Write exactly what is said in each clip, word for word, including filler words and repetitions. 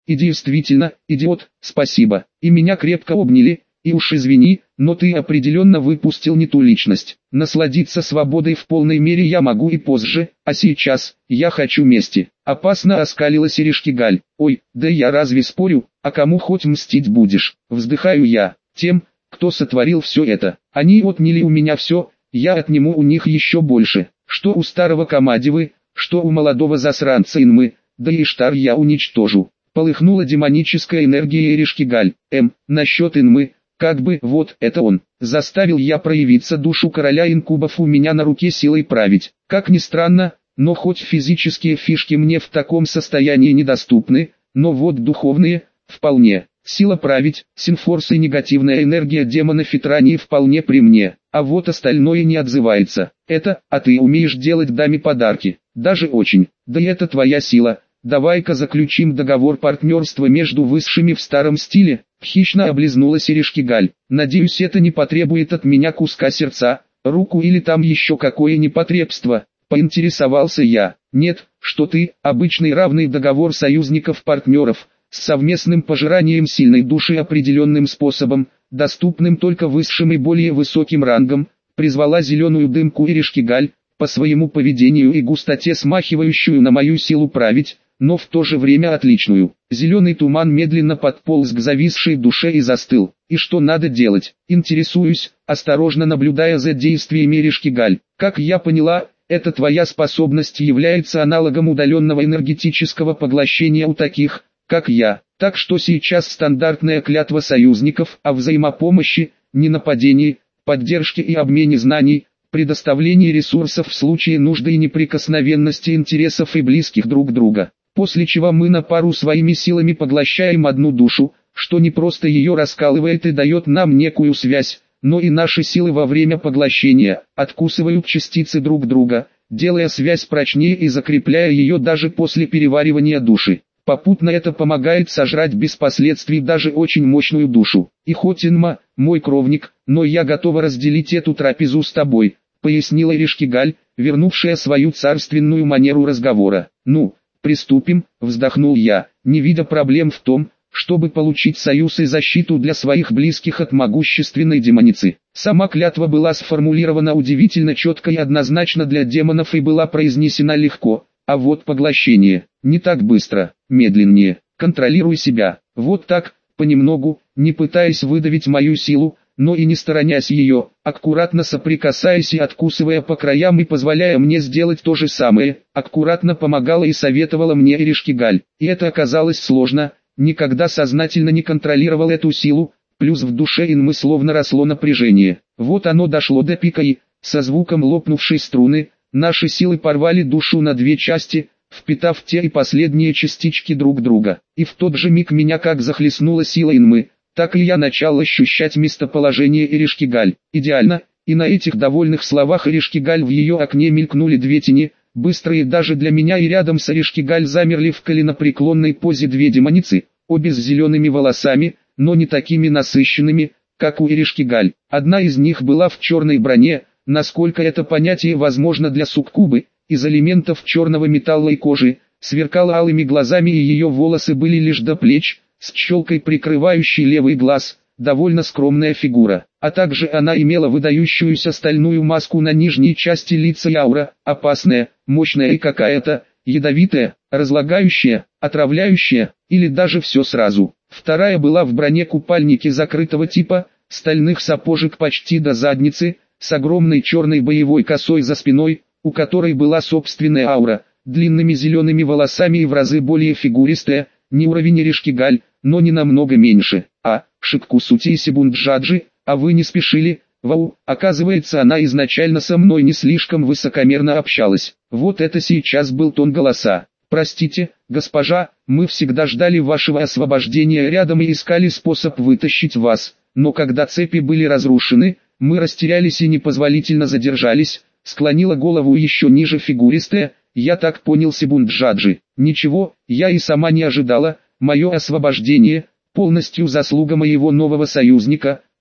И действительно, идиот, спасибо. И меня крепко обняли, и уж извини, но ты определенно выпустил не ту личность. Насладиться свободой в полной мере я могу и позже, а сейчас, я хочу мести. Опасно оскалилась Иришкигаль. Ой, да я разве спорю, а кому хоть мстить будешь? Вздыхаю я. Тем, кто сотворил все это. Они отняли у меня все, я отниму у них еще больше. Что у старого Камадивы, что у молодого засранца Инмы, да и Иштар я уничтожу. Полыхнула демоническая энергия Иришкигаль. Эм, насчет Инмы, как бы, вот, это он. Заставил я проявиться душу короля инкубов у меня на руке силой править. Как ни странно, но хоть физические фишки мне в таком состоянии недоступны, но вот духовные, вполне. Сила править, синфорс и негативная энергия демона Фитрании вполне при мне, а вот остальное не отзывается. Это, а ты умеешь делать даме подарки, даже очень, да и это твоя сила. Давай-ка заключим договор партнерства между высшими в старом стиле. Хищно облизнулась Иришкигаль. Надеюсь, это не потребует от меня куска сердца, руку или там еще какое непотребство. Поинтересовался я. Нет, что ты, обычный равный договор союзников-партнеров, с совместным пожиранием сильной души определенным способом, доступным только высшим и более высоким рангом, призвала зеленую дымку Иришкигаль, по своему поведению и густоте смахивающую на мою силу править, но в то же время отличную. Зеленый туман медленно подполз к зависшей душе и застыл. И что надо делать? Интересуюсь, осторожно наблюдая за действиями Иришкигаль. Как я поняла, эта твоя способность является аналогом удаленного энергетического поглощения у таких, как я. Так что сейчас стандартная клятва союзников о взаимопомощи, ненападении, поддержке и обмене знаний, предоставлении ресурсов в случае нужды и неприкосновенности интересов и близких друг друга. После чего мы на пару своими силами поглощаем одну душу, что не просто ее раскалывает и дает нам некую связь, но и наши силы во время поглощения откусывают частицы друг друга, делая связь прочнее и закрепляя ее даже после переваривания души. Попутно это помогает сожрать без последствий даже очень мощную душу. И хоть Инма, мой кровник, но я готова разделить эту трапезу с тобой, пояснила Иришкигаль, вернувшая свою царственную манеру разговора. Ну, приступим, вздохнул я, не видя проблем в том, чтобы получить союз и защиту для своих близких от могущественной демоницы. Сама клятва была сформулирована удивительно четко и однозначно для демонов и была произнесена легко, а вот поглощение не так быстро, медленнее. Контролируй себя, вот так, понемногу, не пытаясь выдавить мою силу, но и не сторонясь ее, аккуратно соприкасаясь и откусывая по краям и позволяя мне сделать то же самое, аккуратно помогала и советовала мне Иришкигаль. И это оказалось сложно, никогда сознательно не контролировал эту силу, плюс в душе Инмы словно росло напряжение. Вот оно дошло до пика и, со звуком лопнувшей струны, наши силы порвали душу на две части, впитав те и последние частички друг друга. И в тот же миг меня как захлестнула сила Инмы, так и я начал ощущать местоположение Иришкигаль. Идеально, и на этих довольных словах Иришкигаль в ее окне мелькнули две тени, быстрые даже для меня, и рядом с Иришкигаль замерли в коленопреклонной позе две демоницы, обе с зелеными волосами, но не такими насыщенными, как у Иришкигаль. Одна из них была в черной броне, насколько это понятие возможно для суккубы, из элементов черного металла и кожи, сверкала алыми глазами, и ее волосы были лишь до плеч, с челкой прикрывающей левый глаз, довольно скромная фигура. А также она имела выдающуюся стальную маску на нижней части лица и аура, опасная, мощная и какая-то, ядовитая, разлагающая, отравляющая, или даже все сразу. Вторая была в броне-купальнике закрытого типа, стальных сапожек почти до задницы, с огромной черной боевой косой за спиной, у которой была собственная аура, длинными зелеными волосами и в разы более фигуристая, не уровень Иришкигаль, но не намного меньше. А, Шиккусути и Себунджаджи, а вы не спешили? Вау, оказывается, она изначально со мной не слишком высокомерно общалась. Вот это сейчас был тон голоса. Простите, госпожа, мы всегда ждали вашего освобождения рядом и искали способ вытащить вас, но когда цепи были разрушены, мы растерялись и непозволительно задержались, склонила голову еще ниже фигуристая, я так понял, Себунджаджи. Ничего, я и сама не ожидала, мое освобождение, полностью заслуга моего нового союзника,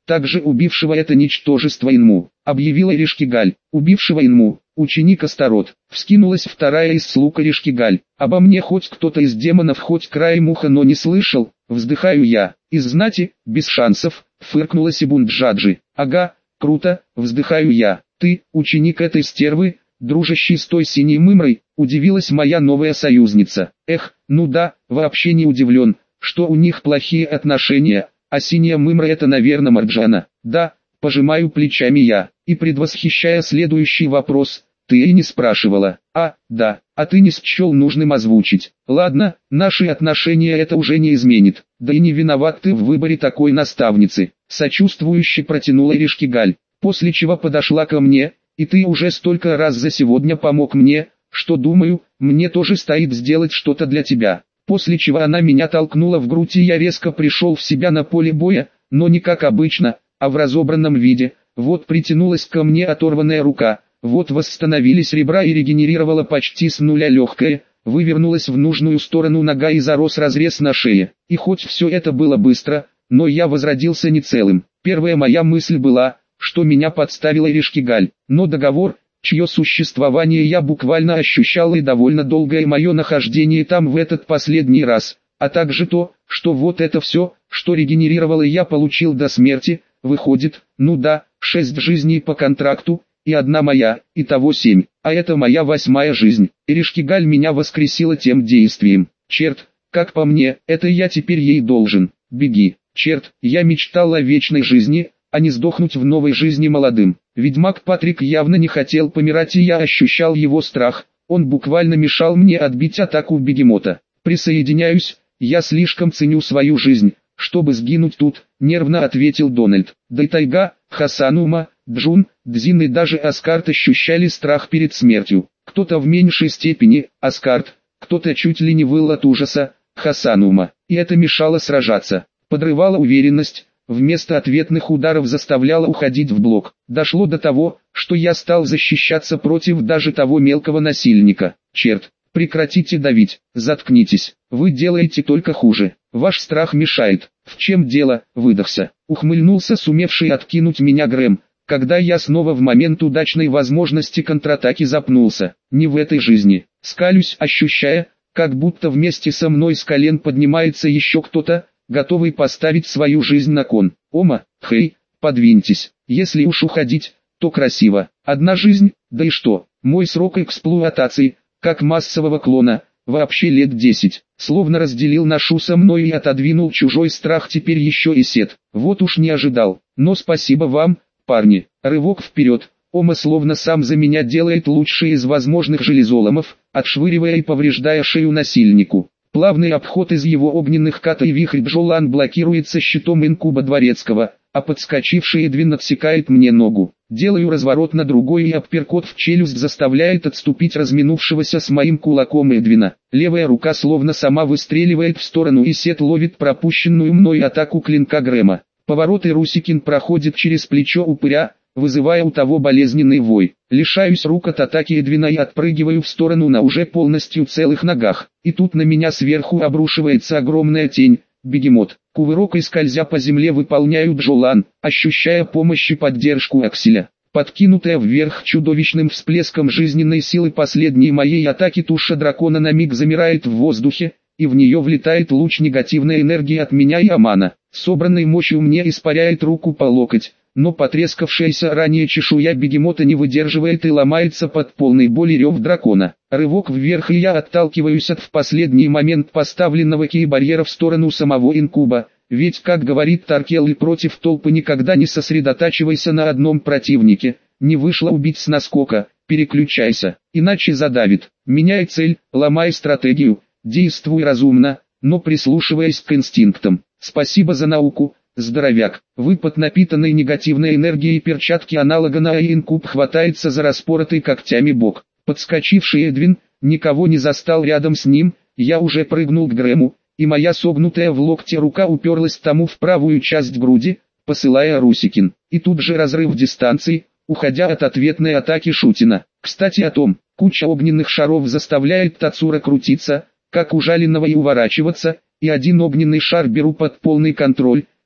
также убившего это ничтожество Инму, объявила Иришкигаль, убившего Инму, ученик Астарот. Вскинулась вторая из слуг Иришкигаль, обо мне хоть кто-то из демонов хоть краем уха, но не слышал, вздыхаю я, из знати, без шансов, фыркнула Сибунджаджи, ага, круто, вздыхаю я, ты, ученик этой стервы, дружащий с той синей мымрой, удивилась моя новая союзница. Эх, ну да, вообще не удивлен, что у них плохие отношения, а синяя мымра это, наверное, Марджана. Да, пожимаю плечами я, и предвосхищая следующий вопрос, ты и не спрашивала. А, да, а ты не счел нужным озвучить. Ладно, наши отношения это уже не изменит, да и не виноват ты в выборе такой наставницы. Сочувствующе протянула Иришкигаль, после чего подошла ко мне, и ты уже столько раз за сегодня помог мне, что думаю, мне тоже стоит сделать что-то для тебя. После чего она меня толкнула в грудь, и я резко пришел в себя на поле боя, но не как обычно, а в разобранном виде. Вот притянулась ко мне оторванная рука, вот восстановились ребра и регенерировала почти с нуля легкое, вывернулась в нужную сторону нога и зарос разрез на шее. И хоть все это было быстро, но я возродился не целым. Первая моя мысль была, что меня подставила Иришкигаль, но договор, чье существование я буквально ощущал, и довольно долгое мое нахождение там в этот последний раз, а также то, что вот это все, что регенерировало, я получил до смерти, выходит, ну да, шесть жизней по контракту, и одна моя, итого семь, а это моя восьмая жизнь. Иришкигаль меня воскресила тем действием. Черт, как по мне, это я теперь ей должен. Беги, черт, я мечтал о вечной жизни, а не сдохнуть в новой жизни молодым. Ведьмак Патрик явно не хотел помирать, и я ощущал его страх, он буквально мешал мне отбить атаку бегемота. Присоединяюсь, я слишком ценю свою жизнь, чтобы сгинуть тут, нервно ответил Дональд. Да и Тайга, Хасанума, Джун, Дзин и даже Аскарт ощущали страх перед смертью. Кто-то в меньшей степени, Аскарт, кто-то чуть ли не выл от ужаса, Хасанума. И это мешало сражаться, подрывало уверенность, вместо ответных ударов заставляло уходить в блок. Дошло до того, что я стал защищаться против даже того мелкого насильника. Черт, прекратите давить, заткнитесь, вы делаете только хуже, ваш страх мешает. В чем дело, выдохся, ухмыльнулся сумевший откинуть меня Грэм, когда я снова в момент удачной возможности контратаки запнулся. Не в этой жизни, скалюсь, ощущая, как будто вместе со мной с колен поднимается еще кто-то, готовый поставить свою жизнь на кон. Ома, хей, подвиньтесь, если уж уходить, то красиво. Одна жизнь, да и что, мой срок эксплуатации, как массового клона, вообще лет десять. Словно разделил ношу со мной и отодвинул чужой страх, теперь еще и сет. Вот уж не ожидал, но спасибо вам, парни. Рывок вперед, Ома словно сам за меня делает лучший из возможных железоломов, отшвыривая и повреждая шею насильнику. Плавный обход из его огненных ката и вихрь Джолан блокируется щитом инкуба дворецкого, а подскочивший Эдвин отсекает мне ногу. Делаю разворот на другой, и апперкот в челюсть заставляет отступить разминувшегося с моим кулаком Эдвина. Левая рука словно сама выстреливает в сторону, и Сет ловит пропущенную мной атаку клинка Грэма. Поворот, и Русикин проходит через плечо упыря, вызывая у того болезненный вой. Лишаюсь рук от атаки Эдвина и отпрыгиваю в сторону на уже полностью целых ногах. И тут на меня сверху обрушивается огромная тень, бегемот. Кувырок и скользя по земле выполняю Джолан, ощущая помощь и поддержку Акселя. Подкинутая вверх чудовищным всплеском жизненной силы последней моей атаки, туша дракона на миг замирает в воздухе, и в нее влетает луч негативной энергии от меня и Амана. Собранной мощью мне испаряет руку по локоть, но потрескавшаяся ранее чешуя бегемота не выдерживает и ломается под полный боли рев дракона. Рывок вверх, и я отталкиваюсь от в последний момент поставленного кей-барьера в сторону самого инкуба, ведь, как говорит Таркелли, против толпы никогда не сосредотачивайся на одном противнике, не вышло убить с наскока, переключайся, иначе задавит. Меняй цель, ломай стратегию, действуй разумно, но прислушиваясь к инстинктам. Спасибо за науку, здоровяк. Выпад напитанной негативной энергией перчатки аналога на инкуб хватается за распоротый когтями бок. Подскочивший Эдвин никого не застал рядом с ним, я уже прыгнул к Грэму, и моя согнутая в локте рука уперлась тому в правую часть груди, посылая Русикин. И тут же разрыв дистанции, уходя от ответной атаки Шутина. Кстати о том, куча огненных шаров заставляет Тацура крутиться, как ужаленного, и уворачиваться, и один огненный шар беру под полный контроль,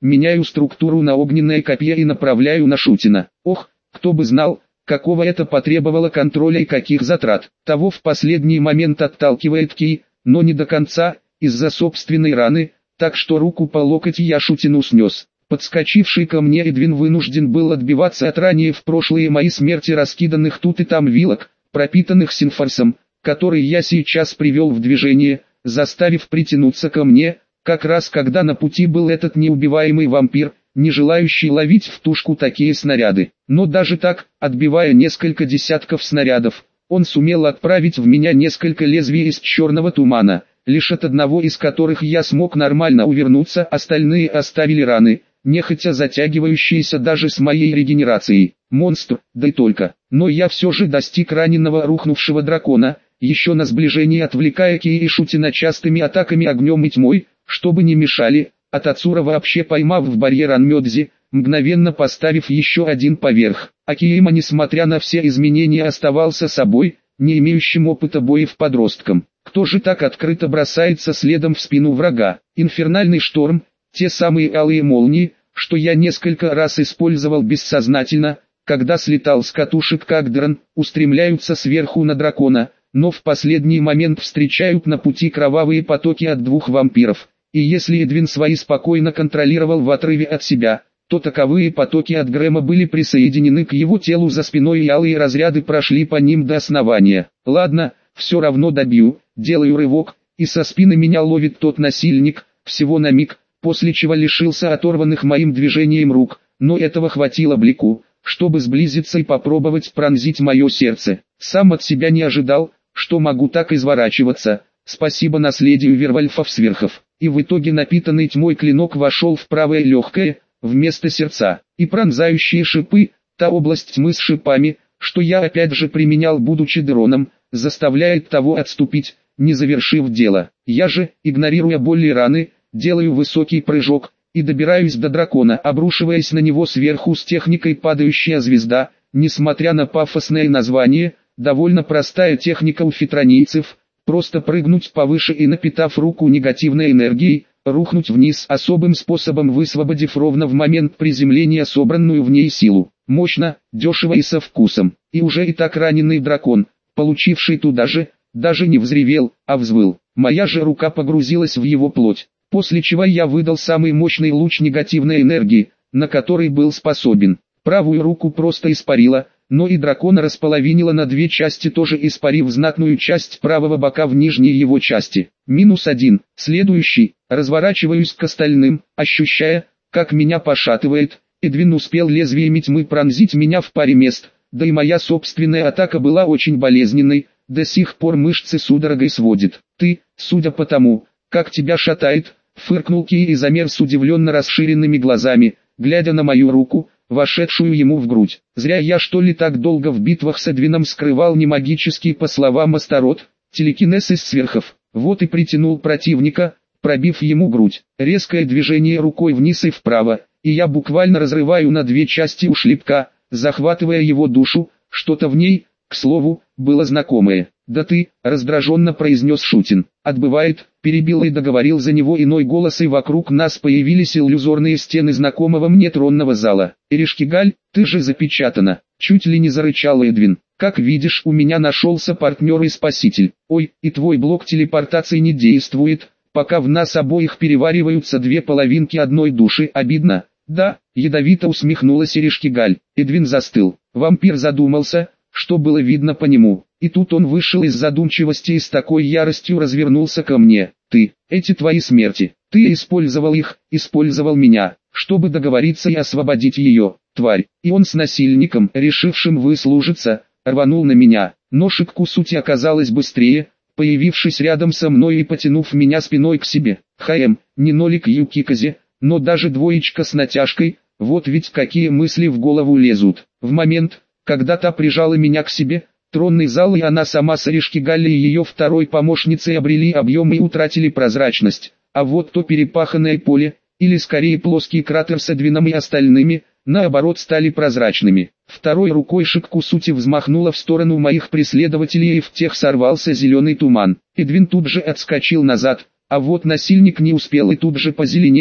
меняю структуру на огненное копье и направляю на Шутина. Ох, кто бы знал, какого это потребовало контроля и каких затрат. Того в последний момент отталкивает кий, но не до конца, из-за собственной раны, так что руку по локоть я Шутину снес. Подскочивший ко мне Эдвин вынужден был отбиваться от ранее в прошлые мои смерти раскиданных тут и там вилок, пропитанных синфорсом, который я сейчас привел в движение, заставив притянуться ко мне, как раз когда на пути был этот неубиваемый вампир, не желающий ловить в тушку такие снаряды. Но даже так, отбивая несколько десятков снарядов, он сумел отправить в меня несколько лезвий из черного тумана, лишь от одного из которых я смог нормально увернуться, остальные оставили раны, нехотя затягивающиеся даже с моей регенерацией. Монстр, да и только. Но я все же достиг раненого рухнувшего дракона, еще на сближении отвлекая Кии и Шутина частыми атаками огнем и тьмой, чтобы не мешали, а Тацура вообще поймав в барьер Анмёдзи, мгновенно поставив еще один поверх. Акиема, несмотря на все изменения, оставался собой, не имеющим опыта боев подростком. Кто же так открыто бросается следом в спину врага? Инфернальный шторм, те самые алые молнии, что я несколько раз использовал бессознательно, когда слетал с катушек как дрон, устремляются сверху на дракона, но в последний момент встречают на пути кровавые потоки от двух вампиров. И если Эдвин свои спокойно контролировал в отрыве от себя, то таковые потоки от Грэма были присоединены к его телу за спиной, и алые разряды прошли по ним до основания. Ладно, все равно добью, делаю рывок, и со спины меня ловит тот насильник, всего на миг, после чего лишился оторванных моим движением рук, но этого хватило Блику, чтобы сблизиться и попробовать пронзить мое сердце. Сам от себя не ожидал, что могу так изворачиваться, спасибо наследию Вервольфов-сверхов. И в итоге напитанный тьмой клинок вошел в правое легкое, вместо сердца, и пронзающие шипы, та область тьмы с шипами, что я опять же применял будучи дроном, заставляет того отступить, не завершив дело. Я же, игнорируя боль и раны, делаю высокий прыжок, и добираюсь до дракона, обрушиваясь на него сверху с техникой «Падающая звезда», несмотря на пафосное название, довольно простая техника у фитронийцев, просто прыгнуть повыше и, напитав руку негативной энергией, рухнуть вниз, особым способом высвободив ровно в момент приземления собранную в ней силу. Мощно, дешево и со вкусом. И уже и так раненый дракон, получивший туда же, даже не взревел, а взвыл. Моя же рука погрузилась в его плоть, после чего я выдал самый мощный луч негативной энергии, на который был способен. Правую руку просто испарила, но и дракона располовинила на две части, тоже испарив знатную часть правого бока в нижней его части. Минус один. Следующий. Разворачиваюсь к остальным, ощущая, как меня пошатывает. Эдвин успел лезвиями тьмы пронзить меня в паре мест, да и моя собственная атака была очень болезненной, до сих пор мышцы судорогой сводит. Ты, судя по тому, как тебя шатает, фыркнул Кий и замер с удивленно расширенными глазами, глядя на мою руку, вошедшую ему в грудь. Зря я что ли так долго в битвах с Эдвином скрывал не магический, по словам Астарот, телекинез из сверхов. Вот и притянул противника, пробив ему грудь. Резкое движение рукой вниз и вправо, и я буквально разрываю на две части у шлепка, захватывая его душу. Что-то в ней, к слову, было знакомое. «Да ты», — раздраженно произнес Шутин. «Отбывает», — перебил и договорил за него иной голос, и вокруг нас появились иллюзорные стены знакомого мне тронного зала. «Эришкигаль, ты же запечатана», — чуть ли не зарычал Эдвин. «Как видишь, у меня нашелся партнер и спаситель. Ой, и твой блок телепортации не действует, пока в нас обоих перевариваются две половинки одной души. Обидно». «Да», — ядовито усмехнулась Эришкигаль. Эдвин застыл. Вампир задумался, что было видно по нему. И тут он вышел из задумчивости и с такой яростью развернулся ко мне. «Ты, эти твои смерти, ты использовал их, использовал меня, чтобы договориться и освободить ее, тварь». И он с насильником, решившим выслужиться, рванул на меня. Но Шиккусути оказалась быстрее, появившись рядом со мной и потянув меня спиной к себе. «Хаэм, не нолик Юкиказе, но даже двоечка с натяжкой, вот ведь какие мысли в голову лезут». В момент, когда та прижала меня к себе, тронный зал и она сама с Эришкигаль и ее второй помощницей обрели объем и утратили прозрачность, а вот то перепаханное поле, или скорее плоский кратер с Эдвином и остальными, наоборот стали прозрачными. Второй рукой Шиккусути взмахнула в сторону моих преследователей, и в тех сорвался зеленый туман. Эдвин тут же отскочил назад, а вот насильник не успел и тут же позеленел,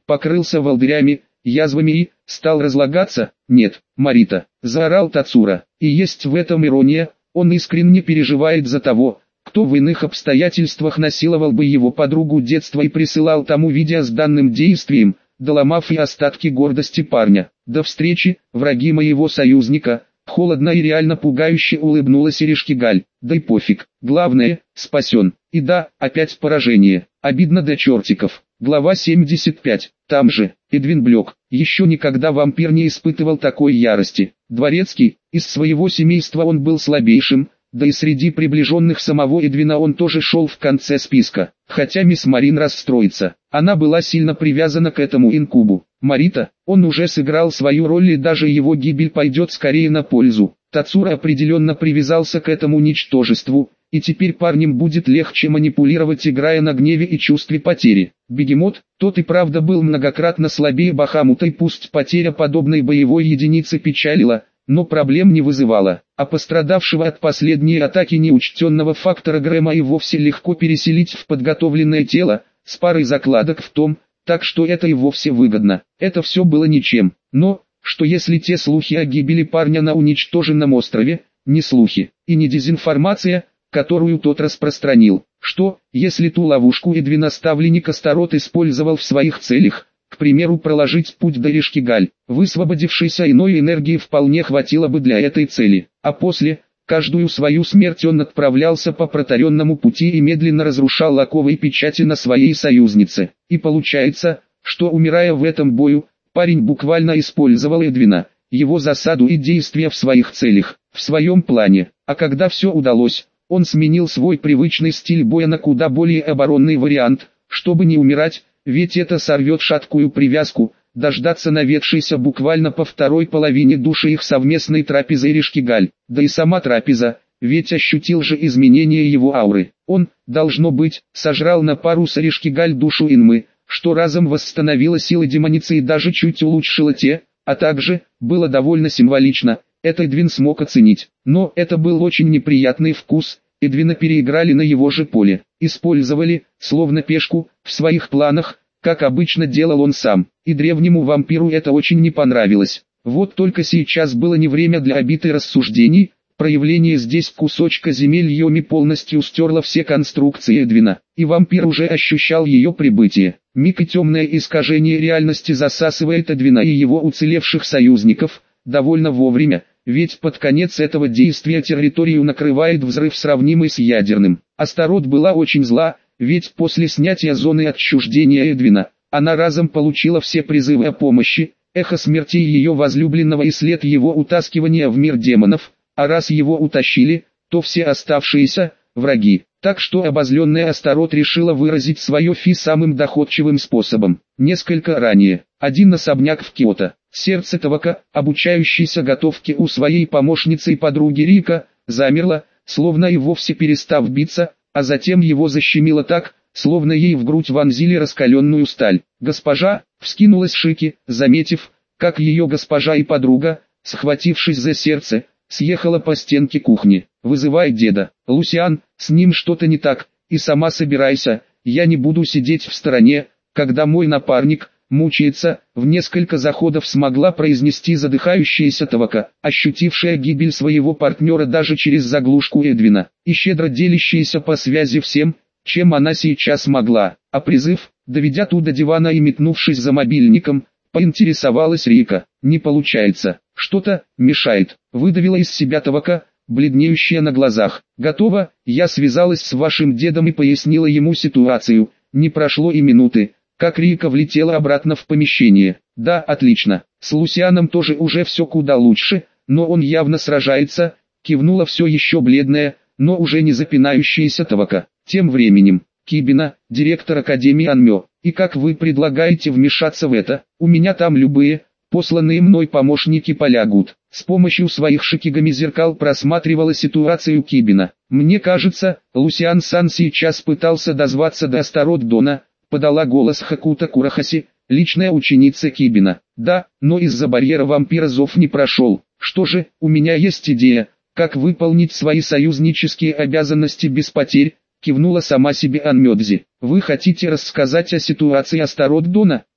покрылся волдырями, язвами и стал разлагаться? Нет, Марита, заорал Тацура. И есть в этом ирония, он искренне переживает за того, кто в иных обстоятельствах насиловал бы его подругу детства и присылал тому видео с данным действием, доломав и остатки гордости парня. До встречи, враги моего союзника. Холодно и реально пугающе улыбнулась Иришкигаль. Да и пофиг, главное, спасен. И да, опять поражение. Обидно до чертиков. Глава семьдесят пять. Там же, Эдвин Блёк. Еще никогда вампир не испытывал такой ярости. Дворецкий, из своего семейства он был слабейшим, да и среди приближенных самого Эдвина он тоже шел в конце списка. Хотя мисс Марин расстроится. Она была сильно привязана к этому инкубу. Марита, он уже сыграл свою роль и даже его гибель пойдет скорее на пользу. Тацура определенно привязался к этому ничтожеству, и теперь парнем будет легче манипулировать, играя на гневе и чувстве потери. Бегемот, тот и правда был многократно слабее Бахамута, и пусть потеря подобной боевой единицы печалила, но проблем не вызывала, а пострадавшего от последней атаки неучтенного фактора Грэма и вовсе легко переселить в подготовленное тело, с парой закладок в том, так что это и вовсе выгодно. Это все было ничем, но, что если те слухи о гибели парня на уничтоженном острове, не слухи, и не дезинформация, которую тот распространил, что, если ту ловушку Эдвина ставленник Астарот использовал в своих целях, к примеру проложить путь до Иришкигаль, высвободившейся иной энергии вполне хватило бы для этой цели, а после, каждую свою смерть он отправлялся по протаренному пути и медленно разрушал оковы и печати на своей союзнице. И получается, что умирая в этом бою, парень буквально использовал Эдвина, его засаду и действия в своих целях, в своем плане, а когда все удалось, он сменил свой привычный стиль боя на куда более оборонный вариант, чтобы не умирать, ведь это сорвет шаткую привязку, дождаться наведшейся буквально по второй половине души их совместной трапезы Иришкигаль, да и сама трапеза, ведь ощутил же изменение его ауры. Он, должно быть, сожрал на пару с Иришкигаль душу Инмы, что разом восстановило силы демоницы и даже чуть улучшило те, а также, было довольно символично, это Эдвин смог оценить. Но это был очень неприятный вкус, Эдвина переиграли на его же поле, использовали, словно пешку, в своих планах, как обычно делал он сам, и древнему вампиру это очень не понравилось. Вот только сейчас было не время для обид и рассуждений, проявление здесь кусочка земель Йоми полностью стерло все конструкции Эдвина, и вампир уже ощущал ее прибытие. Миг и темное искажение реальности засасывает Эдвина и его уцелевших союзников, довольно вовремя, ведь под конец этого действия территорию накрывает взрыв, сравнимый с ядерным. Астарот была очень зла, ведь после снятия зоны отчуждения Эдвина, она разом получила все призывы о помощи, эхо смерти ее возлюбленного и след его утаскивания в мир демонов, а раз его утащили, то все оставшиеся – враги. Так что обозленная Астарот решила выразить свое фи самым доходчивым способом. Несколько ранее, один особняк в Киото. Сердце Тавака, обучающийся готовке у своей помощницы и подруги Рика, замерло, словно и вовсе перестав биться, а затем его защемило так, словно ей в грудь вонзили раскаленную сталь. Госпожа, вскинулась Шики, заметив, как ее госпожа и подруга, схватившись за сердце, съехала по стенке кухни. «Вызывай деда. Лусиан, с ним что-то не так, и сама собирайся, я не буду сидеть в стороне, когда мой напарник мучается», в несколько заходов смогла произнести задыхающаяся Тавака, ощутившая гибель своего партнера даже через заглушку Эдвина, и щедро делящаяся по связи всем, чем она сейчас могла. А призыв, доведя ту до дивана и метнувшись за мобильником, поинтересовалась Рика. «Не получается, что-то мешает», выдавила из себя Тавака, бледнеющая на глазах. «Готово, я связалась с вашим дедом и пояснила ему ситуацию, не прошло и минуты, как Рика влетела обратно в помещение. Да, отлично, с Лусианом тоже уже все куда лучше, но он явно сражается», кивнула все еще бледная, но уже не запинающаяся Тавака. Тем временем, Кибина, директор Академии Анмё, и как вы предлагаете вмешаться в это? У меня там любые, посланные мной помощники полягут. С помощью своих шикигами зеркал просматривала ситуацию Кибина. Мне кажется, Лусиан-сан сейчас пытался дозваться до Астарот Дона, подала голос Хакута Курахаси, личная ученица Кибина. Да, но из-за барьера вампира зов не прошел. Что же, у меня есть идея, как выполнить свои союзнические обязанности без потерь, кивнула сама себе Анмёдзи. Вы хотите рассказать о ситуации Астарот Дона?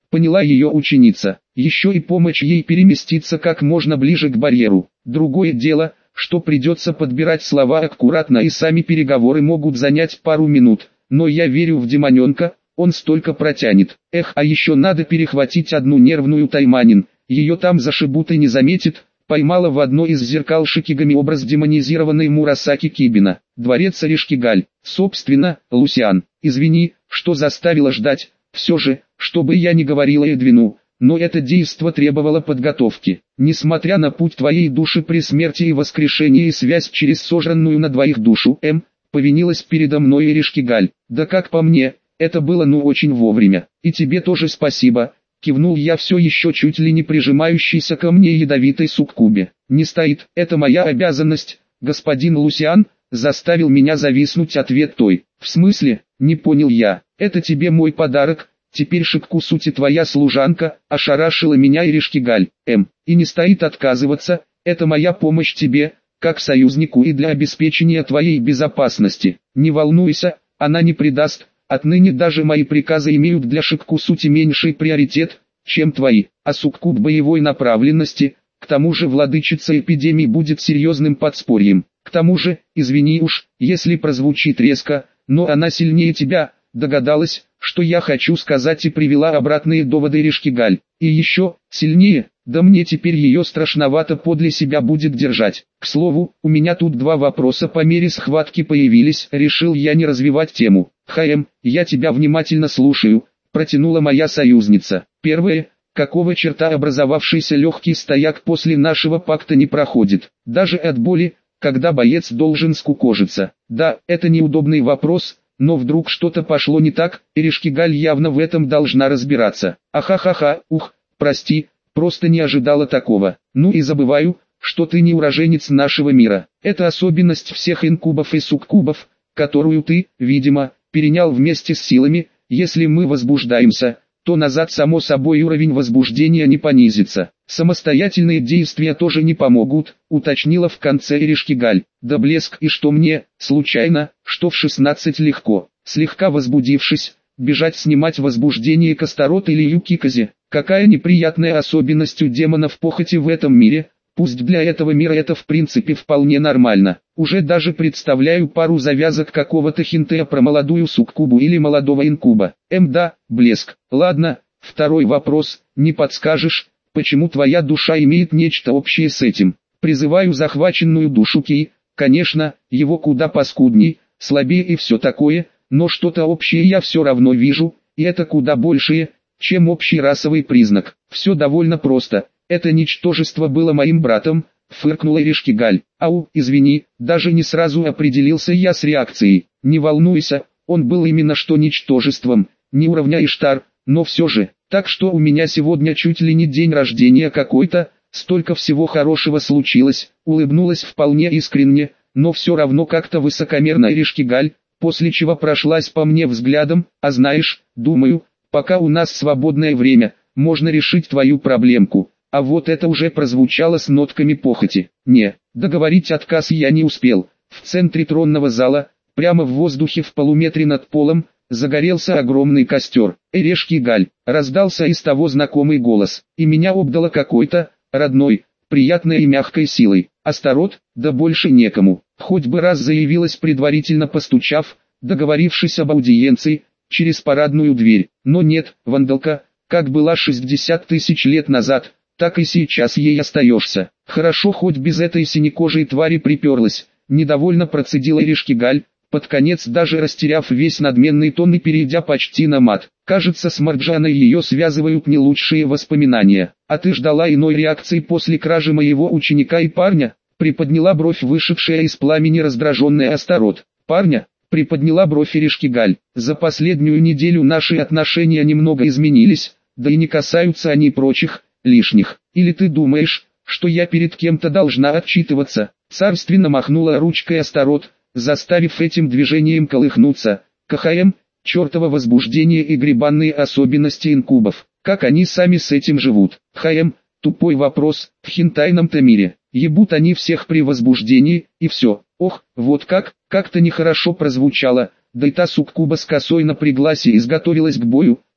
поняла ее ученица. Еще и помочь ей переместиться как можно ближе к барьеру. Другое дело, что придется подбирать слова аккуратно, и сами переговоры могут занять пару минут. Но я верю в демоненка, он столько протянет. Эх, а еще надо перехватить одну нервную Тайманин, ее там зашибут и не заметит. Поймала в одно из зеркал Шикигами образ демонизированной Мурасаки Кибина. Дворец Оришкигаль. Собственно, Лусиан, извини, что заставила ждать. Все же, что бы я ни говорила Эдвину, но это действо требовало подготовки. Несмотря на путь твоей души при смерти и воскрешении и связь через сожранную на двоих душу, М, повинилась передо мной Оришкигаль. Да как по мне, это было ну очень вовремя. И тебе тоже спасибо. Кивнул я, все еще чуть ли не прижимающийся ко мне ядовитой суккубе. Не стоит, это моя обязанность, господин Лусиан, заставил меня зависнуть ответ той. В смысле, не понял я, это тебе мой подарок, теперь Шиккусути твоя служанка, ошарашила меня Оришкигаль. М, и не стоит отказываться, это моя помощь тебе, как союзнику и для обеспечения твоей безопасности. Не волнуйся, она не предаст. Отныне даже мои приказы имеют для Шиккусути меньший приоритет, чем твои, а суккуб боевой направленности, к тому же владычица эпидемии будет серьезным подспорьем. К тому же, извини уж, если прозвучит резко, но она сильнее тебя, догадалась, что я хочу сказать, и привела обратные доводы Оришкигаль. И еще, сильнее, да мне теперь ее страшновато подле себя будет держать. К слову, у меня тут два вопроса по мере схватки появились, решил я не развивать тему. «Хаэм, я тебя внимательно слушаю», — протянула моя союзница. Первое, какого черта образовавшийся легкий стояк после нашего пакта не проходит, даже от боли, когда боец должен скукожиться. Да, это неудобный вопрос, но вдруг что-то пошло не так, Оришкигаль явно в этом должна разбираться. Ахахаха, ух, прости, просто не ожидала такого. Ну и забываю, что ты не уроженец нашего мира. Это особенность всех инкубов и суккубов, которую ты, видимо, перенял вместе с силами. Если мы возбуждаемся, то назад само собой уровень возбуждения не понизится. Самостоятельные действия тоже не помогут, уточнила в конце Оришкигаль. Да блеск, и что мне, случайно, что в шестнадцать легко, слегка возбудившись, бежать снимать возбуждение к Астарот или Юкиказе. Какая неприятная особенность у демонов похоти в этом мире. Пусть для этого мира это в принципе вполне нормально. Уже даже представляю пару завязок какого-то хинтея про молодую суккубу или молодого инкуба. Эм да, блеск. Ладно, второй вопрос, не подскажешь, почему твоя душа имеет нечто общее с этим? Призываю захваченную душу Кей, конечно, его куда паскудней, слабее и все такое, но что-то общее я все равно вижу, и это куда большее, чем общий расовый признак. Все довольно просто. Это ничтожество было моим братом, фыркнула Оришкигаль. Ау, извини, даже не сразу определился я с реакцией. Не волнуйся, он был именно что ничтожеством, не уровня Иштар, но все же. Так что у меня сегодня чуть ли не день рождения какой-то, столько всего хорошего случилось, улыбнулась вполне искренне, но все равно как-то высокомерно Оришкигаль, после чего прошлась по мне взглядом, а знаешь, думаю, пока у нас свободное время, можно решить твою проблемку. А вот это уже прозвучало с нотками похоти. Не, договорить отказ я не успел. В центре тронного зала, прямо в воздухе в полуметре над полом, загорелся огромный костер. Оришкигаль, раздался из того знакомый голос, и меня обдало какой-то, родной, приятной и мягкой силой. Астарот, да больше некому. Хоть бы раз заявилась, предварительно постучав, договорившись об аудиенции, через парадную дверь. Но нет, вандалка, как была шестьдесят тысяч лет назад, так и сейчас ей остаешься. Хорошо, хоть без этой синекожей твари приперлась, недовольно процедила Оришкигаль, под конец даже растеряв весь надменный тон и перейдя почти на мат. Кажется, с Марджаной ее связывают не лучшие воспоминания. А ты ждала иной реакции после кражи моего ученика и парня? Приподняла бровь вышедшая из пламени раздраженная Астарот. Парня? Приподняла бровь Оришкигаль. За последнюю неделю наши отношения немного изменились, да и не касаются они прочих, лишних. Или ты думаешь, что я перед кем-то должна отчитываться? Царственно махнула ручкой Астарот, заставив этим движением колыхнуться. КХМ, чертово возбуждение и гребанные особенности инкубов. Как они сами с этим живут? ХМ, тупой вопрос, в хентайном-то мире. Ебут они всех при возбуждении, и все. Ох, вот как, как-то нехорошо прозвучало, да и та суккуба с косой напряглась и изготовилась к бою.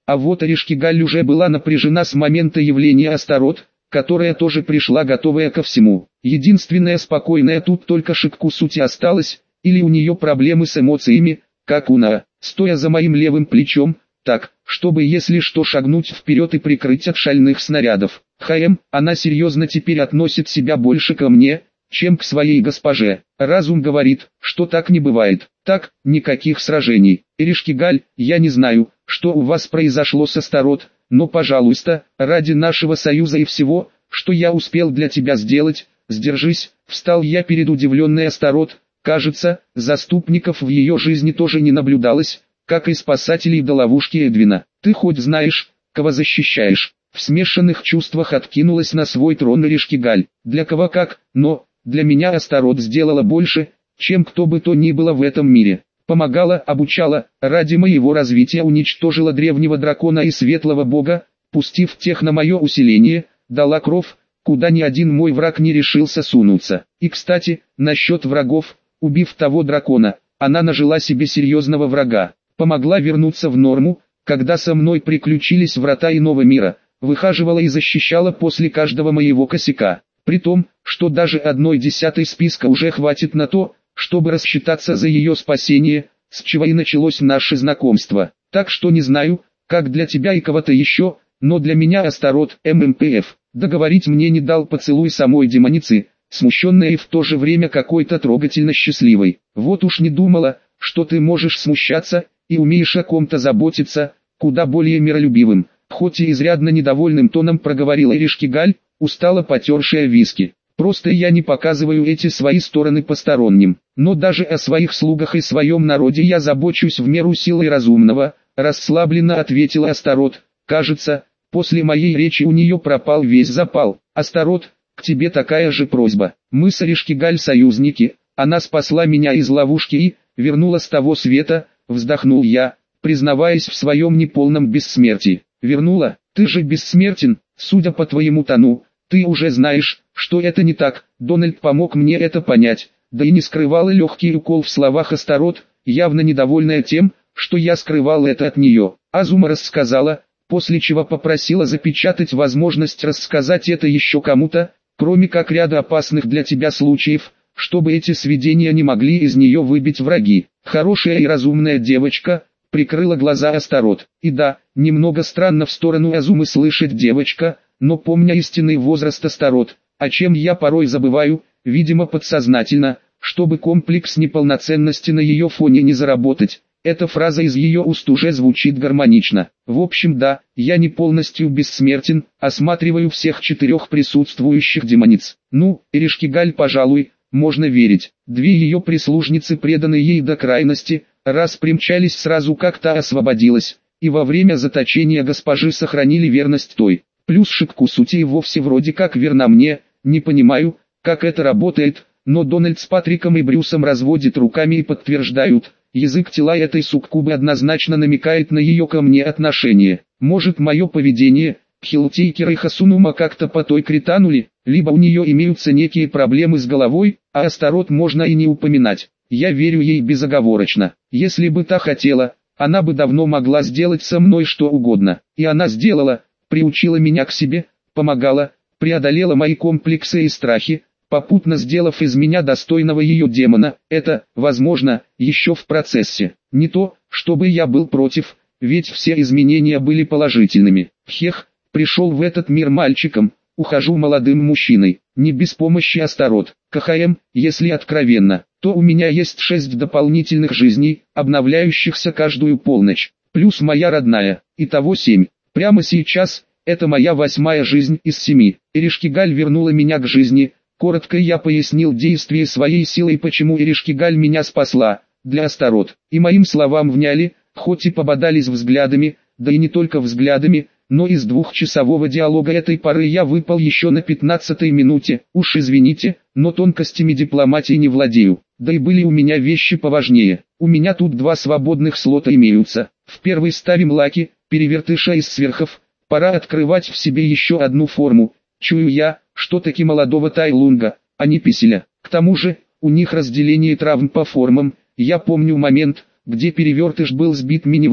А вот Эришкигаль уже была напряжена с момента явления Астарот, которая тоже пришла готовая ко всему. Единственное спокойное тут только Шиккусути осталось, или у нее проблемы с эмоциями, как у Наа, стоя за моим левым плечом, так, чтобы если что шагнуть вперед и прикрыть от шальных снарядов. ХМ, она серьезно теперь относит себя больше ко мне, чем к своей госпоже. Разум говорит, что так не бывает. Так, никаких сражений. Эришкигаль, я не знаю, что у вас произошло с Астарот, но, пожалуйста, ради нашего союза и всего, что я успел для тебя сделать, сдержись. Встал я перед удивленной Астарот. Кажется, заступников в ее жизни тоже не наблюдалось, как и спасателей до ловушки Эдвина. Ты хоть знаешь, кого защищаешь? В смешанных чувствах откинулась на свой трон Эришкигаль. Для кого как, но, для меня Астарот сделала больше, чем кто бы то ни было в этом мире. Помогала, обучала, ради моего развития уничтожила древнего дракона и светлого бога, пустив тех на мое усиление, дала кров, куда ни один мой враг не решился сунуться. И кстати, насчет врагов, убив того дракона, она нажила себе серьезного врага. Помогла вернуться в норму, когда со мной приключились врата иного мира, выхаживала и защищала после каждого моего косяка. При том, что даже одной десятой списка уже хватит на то, чтобы рассчитаться за ее спасение, с чего и началось наше знакомство. Так что не знаю, как для тебя и кого-то еще, но для меня Астарот, ММПФ, договорить мне не дал поцелуй самой демоницы, смущенная и в то же время какой-то трогательно счастливой. Вот уж не думала, что ты можешь смущаться, и умеешь о ком-то заботиться, куда более миролюбивым, хоть и изрядно недовольным тоном проговорила Эришкигаль, устало потершая виски. Просто я не показываю эти свои стороны посторонним, но даже о своих слугах и своем народе я забочусь в меру силы разумного, расслабленно ответила Астарот. Кажется, после моей речи у нее пропал весь запал. Астарот, к тебе такая же просьба. Мы с Эришкигаль союзники, она спасла меня из ловушки и вернула с того света, вздохнул я, признаваясь в своем неполном бессмертии. Вернула? Ты же бессмертен, судя по твоему тону, ты уже знаешь, что это не так. Дональд помог мне это понять, да и не скрывала легкий укол в словах Астарот, явно недовольная тем, что я скрывал это от нее. Азума рассказала, после чего попросила запечатать возможность рассказать это еще кому-то, кроме как ряда опасных для тебя случаев, чтобы эти сведения не могли из нее выбить враги. Хорошая и разумная девочка, прикрыла глаза Астарот. И да, немного странно в сторону Азумы слышать девочка, но помня истинный возраст Астарот, о чем я порой забываю, видимо подсознательно, чтобы комплекс неполноценности на ее фоне не заработать. Эта фраза из ее уст уже звучит гармонично. В общем да, я не полностью бессмертен, осматриваю всех четырех присутствующих демониц. Ну, Эришкигаль, пожалуй, можно верить. Две ее прислужницы преданы ей до крайности, раз примчались сразу как та освободилась, и во время заточения госпожи сохранили верность той. Плюс Шиккусути и вовсе вроде как верна мне, не понимаю, как это работает, но Дональд с Патриком и Брюсом разводят руками и подтверждают, язык тела этой суккубы однозначно намекает на ее ко мне отношение. Может мое поведение, Хилтейкер и Хасунума как-то по той кританули, либо у нее имеются некие проблемы с головой, а Астарот можно и не упоминать. Я верю ей безоговорочно. Если бы та хотела, она бы давно могла сделать со мной что угодно. И она сделала, приучила меня к себе, помогала, преодолела мои комплексы и страхи, попутно сделав из меня достойного ее демона. Это, возможно, еще в процессе. Не то, чтобы я был против, ведь все изменения были положительными. Хех, пришел в этот мир мальчиком, ухожу молодым мужчиной, не без помощи Астарот. КХМ, если откровенно, то у меня есть шесть дополнительных жизней, обновляющихся каждую полночь, плюс моя родная, итого семь. Прямо сейчас, это моя восьмая жизнь из семи. Эришкигаль вернула меня к жизни. Коротко я пояснил действие своей силы и почему Эришкигаль меня спасла, для Астарот. И моим словам вняли, хоть и пободались взглядами, да и не только взглядами, но из двухчасового диалога этой поры я выпал еще на пятнадцатой минуте. Уж извините, но тонкостями дипломатии не владею. Да и были у меня вещи поважнее. У меня тут два свободных слота имеются. В первый ставим Лаки, перевертыша из сверхов. Пора открывать в себе еще одну форму. Чую я, что таки молодого Тайлунга, а не Писеля. К тому же, у них разделение травм по формам. Я помню момент, где перевертыш был сбит минивэном,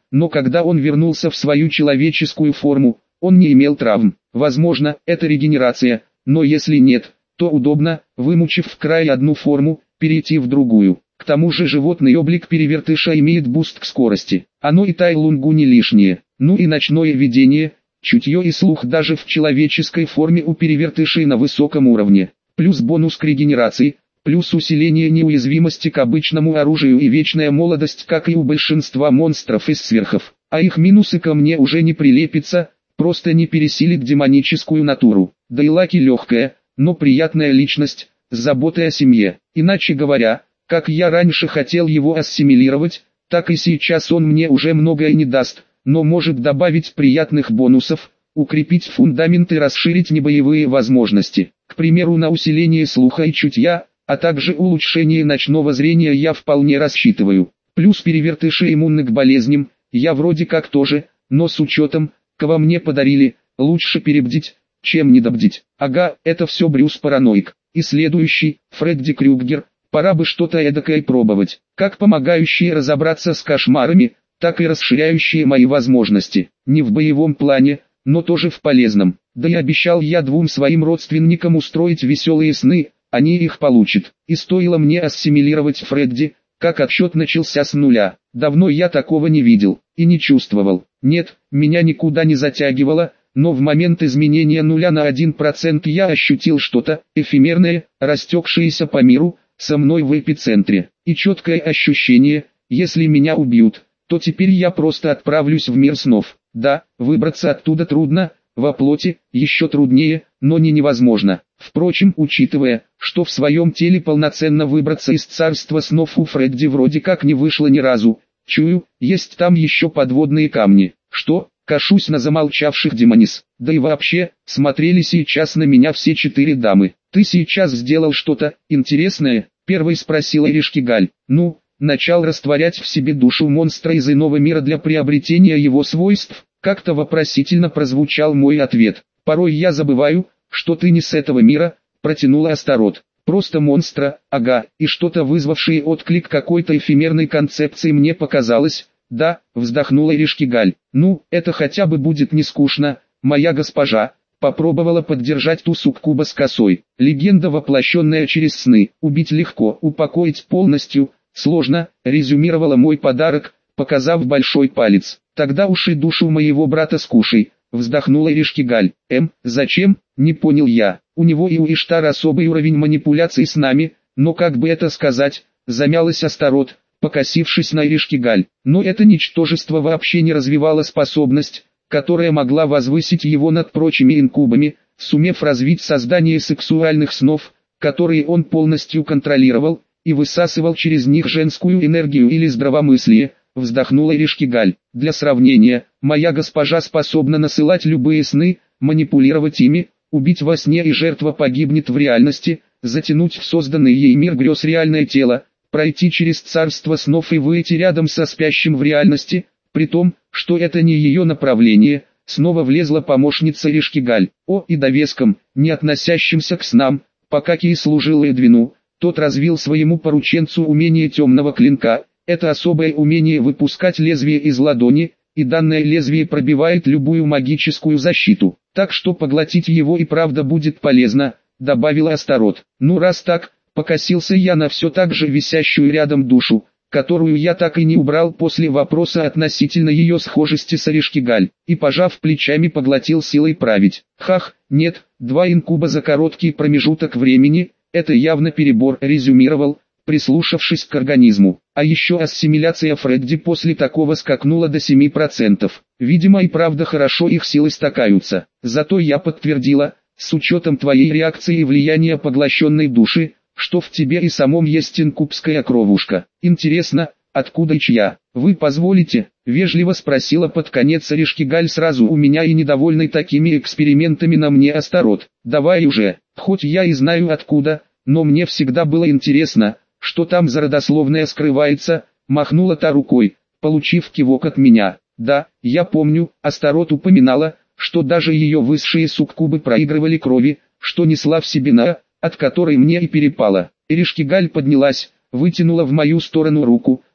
но когда он вернулся в свою человеческую форму, он не имел травм. Возможно, это регенерация, но если нет, то удобно, вымучив в край одну форму, перейти в другую. К тому же животный облик перевертыша имеет буст к скорости. Оно и Тайлунгу не лишнее. Ну и ночное видение, чутье и слух даже в человеческой форме у перевертышей на высоком уровне. Плюс бонус к регенерации, плюс усиление неуязвимости к обычному оружию и вечная молодость, как и у большинства монстров из сверхов. А их минусы ко мне уже не прилепятся, просто не пересилит демоническую натуру. Да и Лаки легкая, но приятная личность, с заботой о семье. Иначе говоря, как я раньше хотел его ассимилировать, так и сейчас он мне уже многое не даст, но может добавить приятных бонусов, укрепить фундамент и расширить небоевые возможности. К примеру, на усиление слуха и чутья, а также улучшение ночного зрения я вполне рассчитываю. Плюс перевертыши иммунны к болезням, я вроде как тоже, но с учетом, кого мне подарили, лучше перебдить, чем недобдить. Ага, это все Брюс параноик. И следующий, Фредди Крюгер, пора бы что-то эдакое пробовать, как помогающие разобраться с кошмарами, так и расширяющие мои возможности. Не в боевом плане, но тоже в полезном. Да и обещал я двум своим родственникам устроить веселые сны, они их получат. И стоило мне ассимилировать Фредди, как отсчет начался с нуля. Давно я такого не видел и не чувствовал. Нет, меня никуда не затягивало, но в момент изменения нуля на один процент я ощутил что-то эфемерное, растекшееся по миру, со мной в эпицентре. И четкое ощущение, если меня убьют, то теперь я просто отправлюсь в мир снов. Да, выбраться оттуда трудно, во плоти еще труднее, но не невозможно. Впрочем, учитывая, что в своем теле полноценно выбраться из царства снов у Фредди вроде как не вышло ни разу, чую, есть там еще подводные камни. Что? Кашусь на замолчавших демонис. Да и вообще, смотрели сейчас на меня все четыре дамы. «Ты сейчас сделал что-то интересное?» — первой спросила Иришкигаль. «Ну, начал растворять в себе душу монстра из иного мира для приобретения его свойств?» Как-то вопросительно прозвучал мой ответ. «Порой я забываю, что ты не с этого мира», — протянула Астарот. «Просто монстра, ага, и что-то вызвавшее отклик какой-то эфемерной концепции мне показалось». «Да», — вздохнула Иришкигаль. «Ну, это хотя бы будет не скучно, моя госпожа». Попробовала поддержать ту суккуба с косой. Легенда, воплощенная через сны. Убить легко, упокоить полностью сложно, резюмировала мой подарок, показав большой палец. «Тогда уж и душу моего брата скушай», — вздохнула Иришкигаль. «Эм, зачем?» — не понял я. «У него и у Иштар особый уровень манипуляций с нами, но как бы это сказать?» — замялась Астарот, покосившись на Иришкигаль. Но это ничтожество вообще не развивало способность, которая могла возвысить его над прочими инкубами, сумев развить создание сексуальных снов, которые он полностью контролировал, и высасывал через них женскую энергию или здравомыслие, вздохнула Иришкигаль. Для сравнения, моя госпожа способна насылать любые сны, манипулировать ими, убить во сне и жертва погибнет в реальности, затянуть в созданный ей мир грез реальное тело, пройти через царство снов и выйти рядом со спящим в реальности, при том, что это не ее направление. Снова влезла помощница Иришкигаль. О, и довеском, не относящимся к снам, пока Кей служил Эдвину, тот развил своему порученцу умение темного клинка. Это особое умение выпускать лезвие из ладони, и данное лезвие пробивает любую магическую защиту. Так что поглотить его и правда будет полезно, добавила Астарот. Ну раз так, покосился я на все так же висящую рядом душу, которую я так и не убрал после вопроса относительно ее схожести с Иришкигаль, и пожав плечами поглотил силой править. Хах, нет, два инкуба за короткий промежуток времени, это явно перебор, резюмировал, прислушавшись к организму. А еще ассимиляция Фредди после такого скакнула до семи процентов. Видимо и правда хорошо их силы стакаются. Зато я подтвердила, с учетом твоей реакции и влияния поглощенной души, что в тебе и самом есть инкубская кровушка. Интересно, откуда и чья? Вы позволите? Вежливо спросила под конец Иришкигаль сразу у меня и недовольный такими экспериментами на мне Астарот. Давай уже, хоть я и знаю откуда, но мне всегда было интересно, что там за родословная скрывается, махнула та рукой, получив кивок от меня. Да, я помню, Астарот упоминала, что даже ее высшие суккубы проигрывали крови, что несла в себе на, от которой мне и перепало. Иришкигаль поднялась, вытянула в мою сторону руку,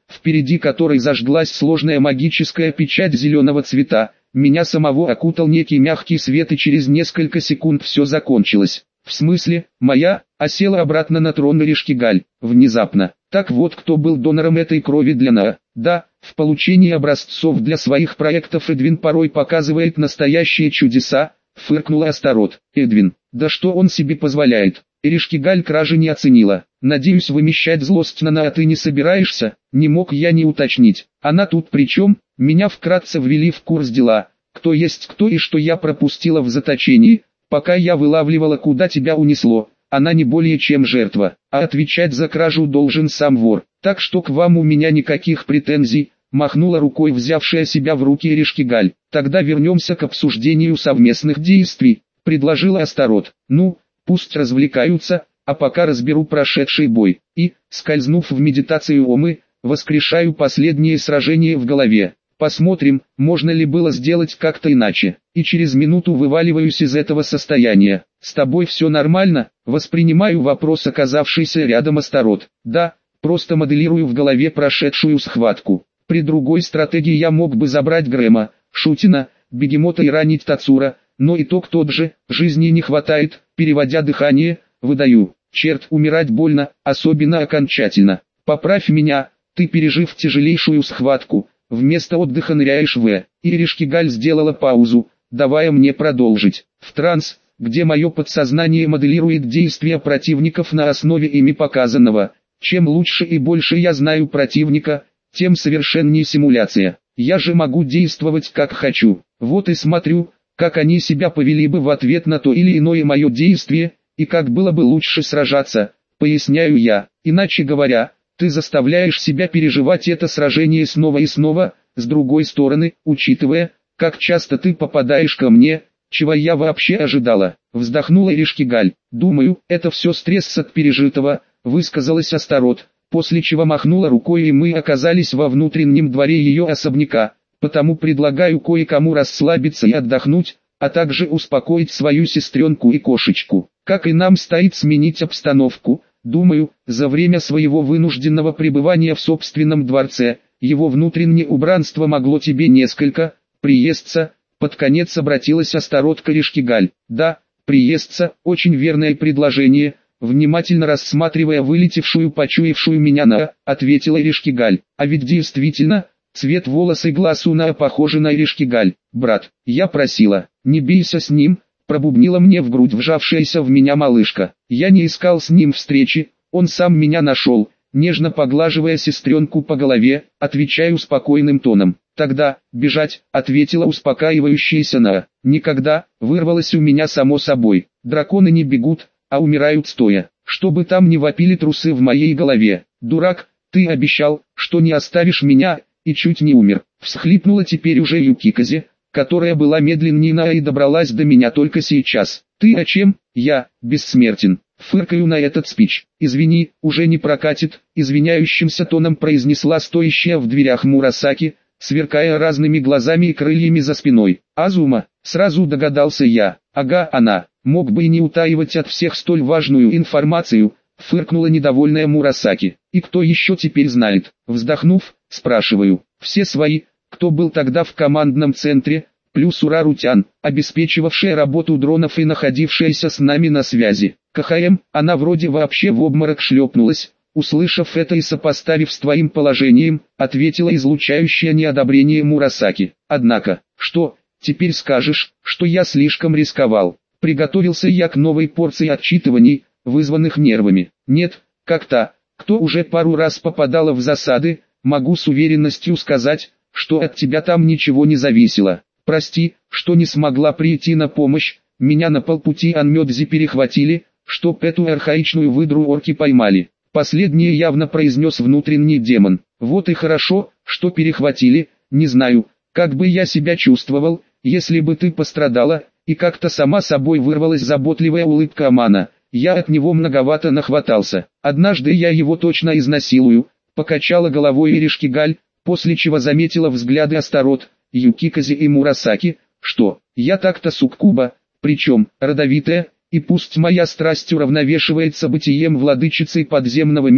впереди которой зажглась сложная магическая печать зеленого цвета. Меня самого окутал некий мягкий свет, и через несколько секунд все закончилось. В смысле, моя, осела обратно на трон Эришкигаль, внезапно. Так вот, кто был донором этой крови для Наа? Да, в получении образцов для своих проектов Эдвин порой показывает настоящие чудеса, фыркнула Астарот. Эдвин, да что он себе позволяет? Эришкигаль кражи не оценила. Надеюсь, вымещать злость на Наа ты не собираешься? Не мог я не уточнить. Она тут при чем? Меня вкратце ввели в курс дела. Кто есть кто и что я пропустила в заточении, пока я вылавливала, куда тебя унесло. Она не более чем жертва, а отвечать за кражу должен сам вор. Так что к вам у меня никаких претензий, махнула рукой взявшая себя в руки Эришкигаль. Тогда вернемся к обсуждению совместных действий, предложила Астарот. Ну, пусть развлекаются, а пока разберу прошедший бой. И, скользнув в медитацию Омы, воскрешаю последние сражения в голове. Посмотрим, можно ли было сделать как-то иначе. И через минуту вываливаюсь из этого состояния. С тобой все нормально? Воспринимаю вопрос, оказавшийся рядом Астарот. Да, просто моделирую в голове прошедшую схватку. При другой стратегии я мог бы забрать Грэма, Шутина, Бегемота и ранить Тацура, но итог тот же, жизни не хватает. Переводя дыхание, выдаю. Черт, умирать больно, особенно окончательно. Поправь меня, ты, пережив тяжелейшую схватку, вместо отдыха ныряешь в... Эришкигаль сделала паузу, давая мне продолжить. В транс, где мое подсознание моделирует действия противников на основе ими показанного. Чем лучше и больше я знаю противника, тем совершеннее симуляция. Я же могу действовать как хочу. Вот и смотрю, как они себя повели бы в ответ на то или иное мое действие, и как было бы лучше сражаться, поясняю я. Иначе говоря, ты заставляешь себя переживать это сражение снова и снова. С другой стороны, учитывая, как часто ты попадаешь ко мне, чего я вообще ожидала, вздохнула Эришкигаль. Думаю, это все стресс от пережитого, высказалась Астарот, после чего махнула рукой, и мы оказались во внутреннем дворе ее особняка. Потому предлагаю кое-кому расслабиться и отдохнуть, а также успокоить свою сестренку и кошечку. Как и нам стоит сменить обстановку. Думаю, за время своего вынужденного пребывания в собственном дворце, его внутреннее убранство могло тебе несколько приесться. Под конец обратилась Астарот к Эришкигаль. Да, приесться, очень верное предложение, внимательно рассматривая вылетевшую, почуявшую меня Наа, ответила Эришкигаль. А ведь действительно, цвет волос и глаз у Наа похожи на Эришкигаль. Брат, я просила, не бейся с ним, пробубнила мне в грудь вжавшаяся в меня малышка. Я не искал с ним встречи, он сам меня нашел. Нежно поглаживая сестренку по голове, отвечаю спокойным тоном. Тогда, бежать, ответила успокаивающаяся Наа. Никогда, вырвалось у меня само собой. Драконы не бегут, а умирают стоя. Чтобы там не вопили трусы в моей голове. Дурак, ты обещал, что не оставишь меня, и чуть не умер. Всхлипнула теперь уже Юкиказе, которая была медленнее Наа и добралась до меня только сейчас. Ты о чем? Я, бессмертен. Фыркаю на этот спич. Извини, уже не прокатит, извиняющимся тоном произнесла стоящая в дверях Мурасаки, сверкая разными глазами и крыльями за спиной. Азума, сразу догадался я. Ага, она, мог бы и не утаивать от всех столь важную информацию, фыркнула недовольная Мурасаки. И кто еще теперь знает? Вздохнув, спрашиваю. Все свои, кто был тогда в командном центре, плюс Урарутян, обеспечивавшая работу дронов и находившаяся с нами на связи. КХМ, она вроде вообще в обморок шлепнулась, услышав это и сопоставив с твоим положением, ответила излучающая неодобрение Мурасаки. Однако, что, теперь скажешь, что я слишком рисковал? Приготовился я к новой порции отчитываний, вызванных нервами. Нет, как та, кто уже пару раз попадала в засады, могу с уверенностью сказать, что от тебя там ничего не зависело. Прости, что не смогла прийти на помощь, меня на полпути Анмёдзи перехватили, чтоб эту архаичную выдру орки поймали. Последнее явно произнес внутренний демон. Вот и хорошо, что перехватили, не знаю, как бы я себя чувствовал, если бы ты пострадала, и как-то сама собой вырвалась заботливая улыбка Амана. Я от него многовато нахватался. Однажды я его точно изнасилую, покачала головой Эришкигаль, после чего заметила взгляды Астарот, Юкиказе и Мурасаки, что, я так-то суккуба, причем, родовитая, и пусть моя страсть уравновешивается бытием владычицей подземного мира,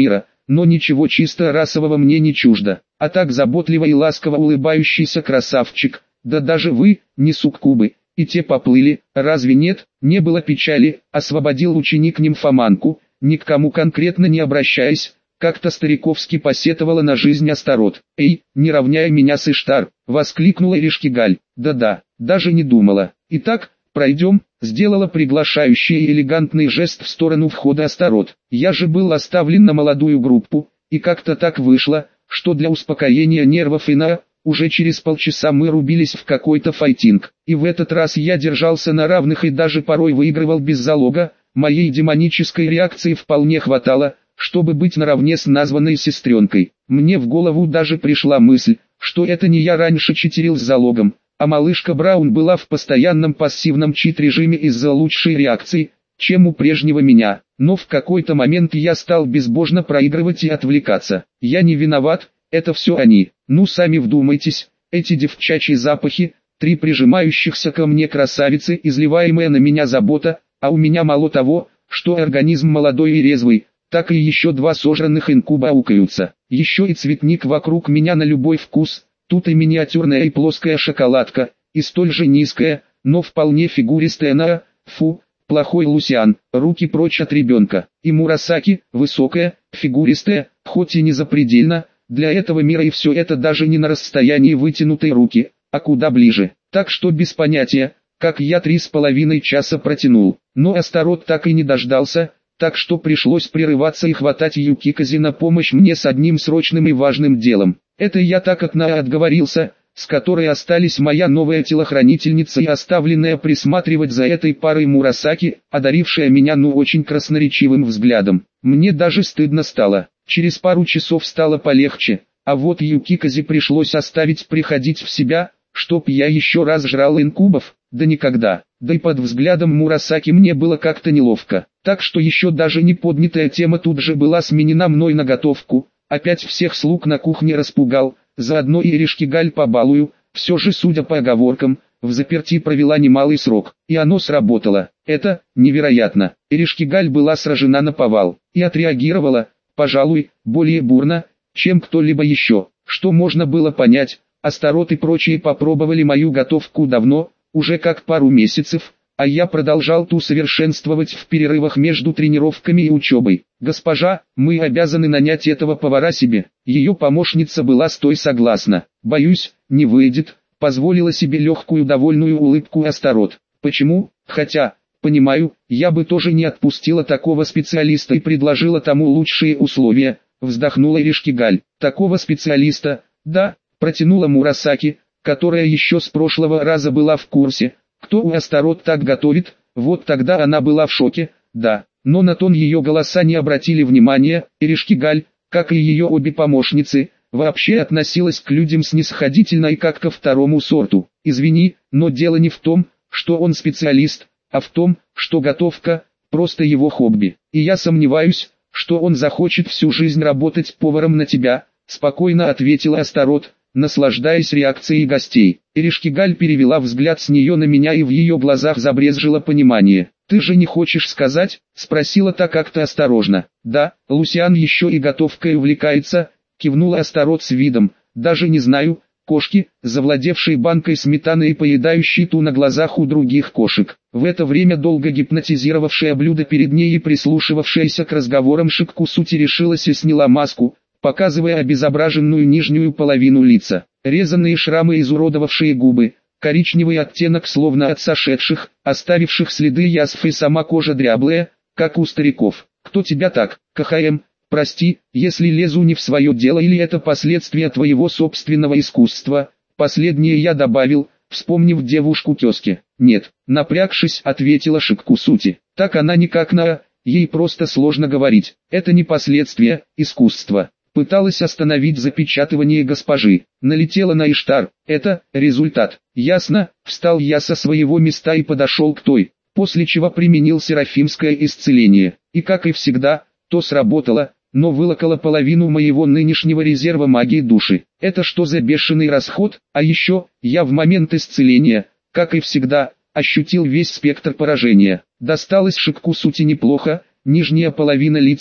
но ничего чисто расового мне не чуждо. А так заботливо и ласково улыбающийся красавчик, да даже вы, не суккубы, и те поплыли, разве нет? Не было печали, освободил ученик нимфоманку, ни к кому конкретно не обращаясь, как-то стариковски посетовала на жизнь Астарот. «Эй, не равняй меня с Иштар!» — воскликнула Иришкигаль. «Да-да, даже не думала. Итак, пройдем», — сделала приглашающий и элегантный жест в сторону входа Астарот. «Я же был оставлен на молодую группу, и как-то так вышло, что для успокоения нервов и на... Уже через полчаса мы рубились в какой-то файтинг, и в этот раз я держался на равных и даже порой выигрывал без залога. Моей демонической реакции вполне хватало, чтобы быть наравне с названной сестренкой. Мне в голову даже пришла мысль, что это не я раньше читерил с залогом, а малышка Браун была в постоянном пассивном чит-режиме из-за лучшей реакции, чем у прежнего меня. Но в какой-то момент я стал безбожно проигрывать и отвлекаться. Я не виноват, это все они. Ну сами вдумайтесь, эти девчачьи запахи, три прижимающихся ко мне красавицы, изливаемая на меня забота, а у меня мало того, что организм молодой и резвый, так и еще два сожранных инкуба аукаются. Еще и цветник вокруг меня на любой вкус, тут и миниатюрная и плоская шоколадка, и столь же низкая, но вполне фигуристая на, фу, плохой Лусиан, руки прочь от ребенка, и Мурасаки, высокая, фигуристая, хоть и не запредельно, для этого мира и все это даже не на расстоянии вытянутой руки, а куда ближе. Так что без понятия, как я три с половиной часа протянул. Но Астарот так и не дождался, так что пришлось прерываться и хватать Юкикази на помощь мне с одним срочным и важным делом. Это я так от Наэ отговорился, с которой остались моя новая телохранительница и оставленная присматривать за этой парой Мурасаки, одарившая меня ну очень красноречивым взглядом. Мне даже стыдно стало. Через пару часов стало полегче, а вот Юкикази пришлось оставить приходить в себя, чтоб я еще раз жрал инкубов, да никогда. Да и под взглядом Мурасаки мне было как-то неловко, так что еще даже не поднятая тема тут же была сменена мной на готовку. Опять всех слуг на кухне распугал, заодно и Иришкигаль побалую, все же судя по оговоркам, в заперти провела немалый срок, и оно сработало. Это невероятно. Иришкигаль была сражена наповал, и отреагировала, пожалуй, более бурно, чем кто-либо еще. Что можно было понять, Астарот и прочие попробовали мою готовку давно, уже как пару месяцев, а я продолжал ту совершенствовать в перерывах между тренировками и учебой. «Госпожа, мы обязаны нанять этого повара себе». Ее помощница была с той согласна. «Боюсь, не выйдет», — позволила себе легкую довольную улыбку Астарот. «Почему? Хотя, понимаю, я бы тоже не отпустила такого специалиста и предложила тому лучшие условия», — вздохнула Иришкигаль. «Такого специалиста, да», — протянула Мурасаки, которая еще с прошлого раза была в курсе. Кто у Астарот так готовит? Вот тогда она была в шоке, да. Но на тон ее голоса не обратили внимания. Иришкигаль, как и ее обе помощницы, вообще относилась к людям снисходительно и как ко второму сорту. «Извини, но дело не в том, что он специалист, а в том, что готовка – просто его хобби. И я сомневаюсь, что он захочет всю жизнь работать поваром на тебя», – спокойно ответила Астарот, наслаждаясь реакцией гостей. Иришкигаль перевела взгляд с нее на меня, и в ее глазах забрезжило понимание. «Ты же не хочешь сказать?» – спросила та как-то осторожно. «Да, Лусиан еще и готовкой увлекается», – кивнула Астарот с видом. «Даже не знаю, кошки, завладевшие банкой сметаны и поедающие ту на глазах у других кошек». В это время долго гипнотизировавшая блюдо перед ней и прислушивавшаяся к разговорам Шиккусути решилась и сняла маску, показывая обезображенную нижнюю половину лица. Резанные шрамы, изуродовавшие губы, коричневый оттенок словно от сошедших, оставивших следы язв, и сама кожа дряблая, как у стариков. «Кто тебя так, КХМ? Прости, если лезу не в свое дело, или это последствия твоего собственного искусства?» Последнее я добавил, вспомнив девушку Кёски. «Нет», напрягшись, ответила Шиккусути. «Так она никак на... ей просто сложно говорить. Это не последствия, искусства». Пыталась остановить запечатывание госпожи. Налетела на Иштар. Это результат. Ясно, встал я со своего места и подошел к той, после чего применил серафимское исцеление. И как и всегда, то сработало, но вылокало половину моего нынешнего резерва магии души. Это что за бешеный расход? А еще, я в момент исцеления, как и всегда, ощутил весь спектр поражения. Досталось Шиккусути неплохо, нижняя половина лица,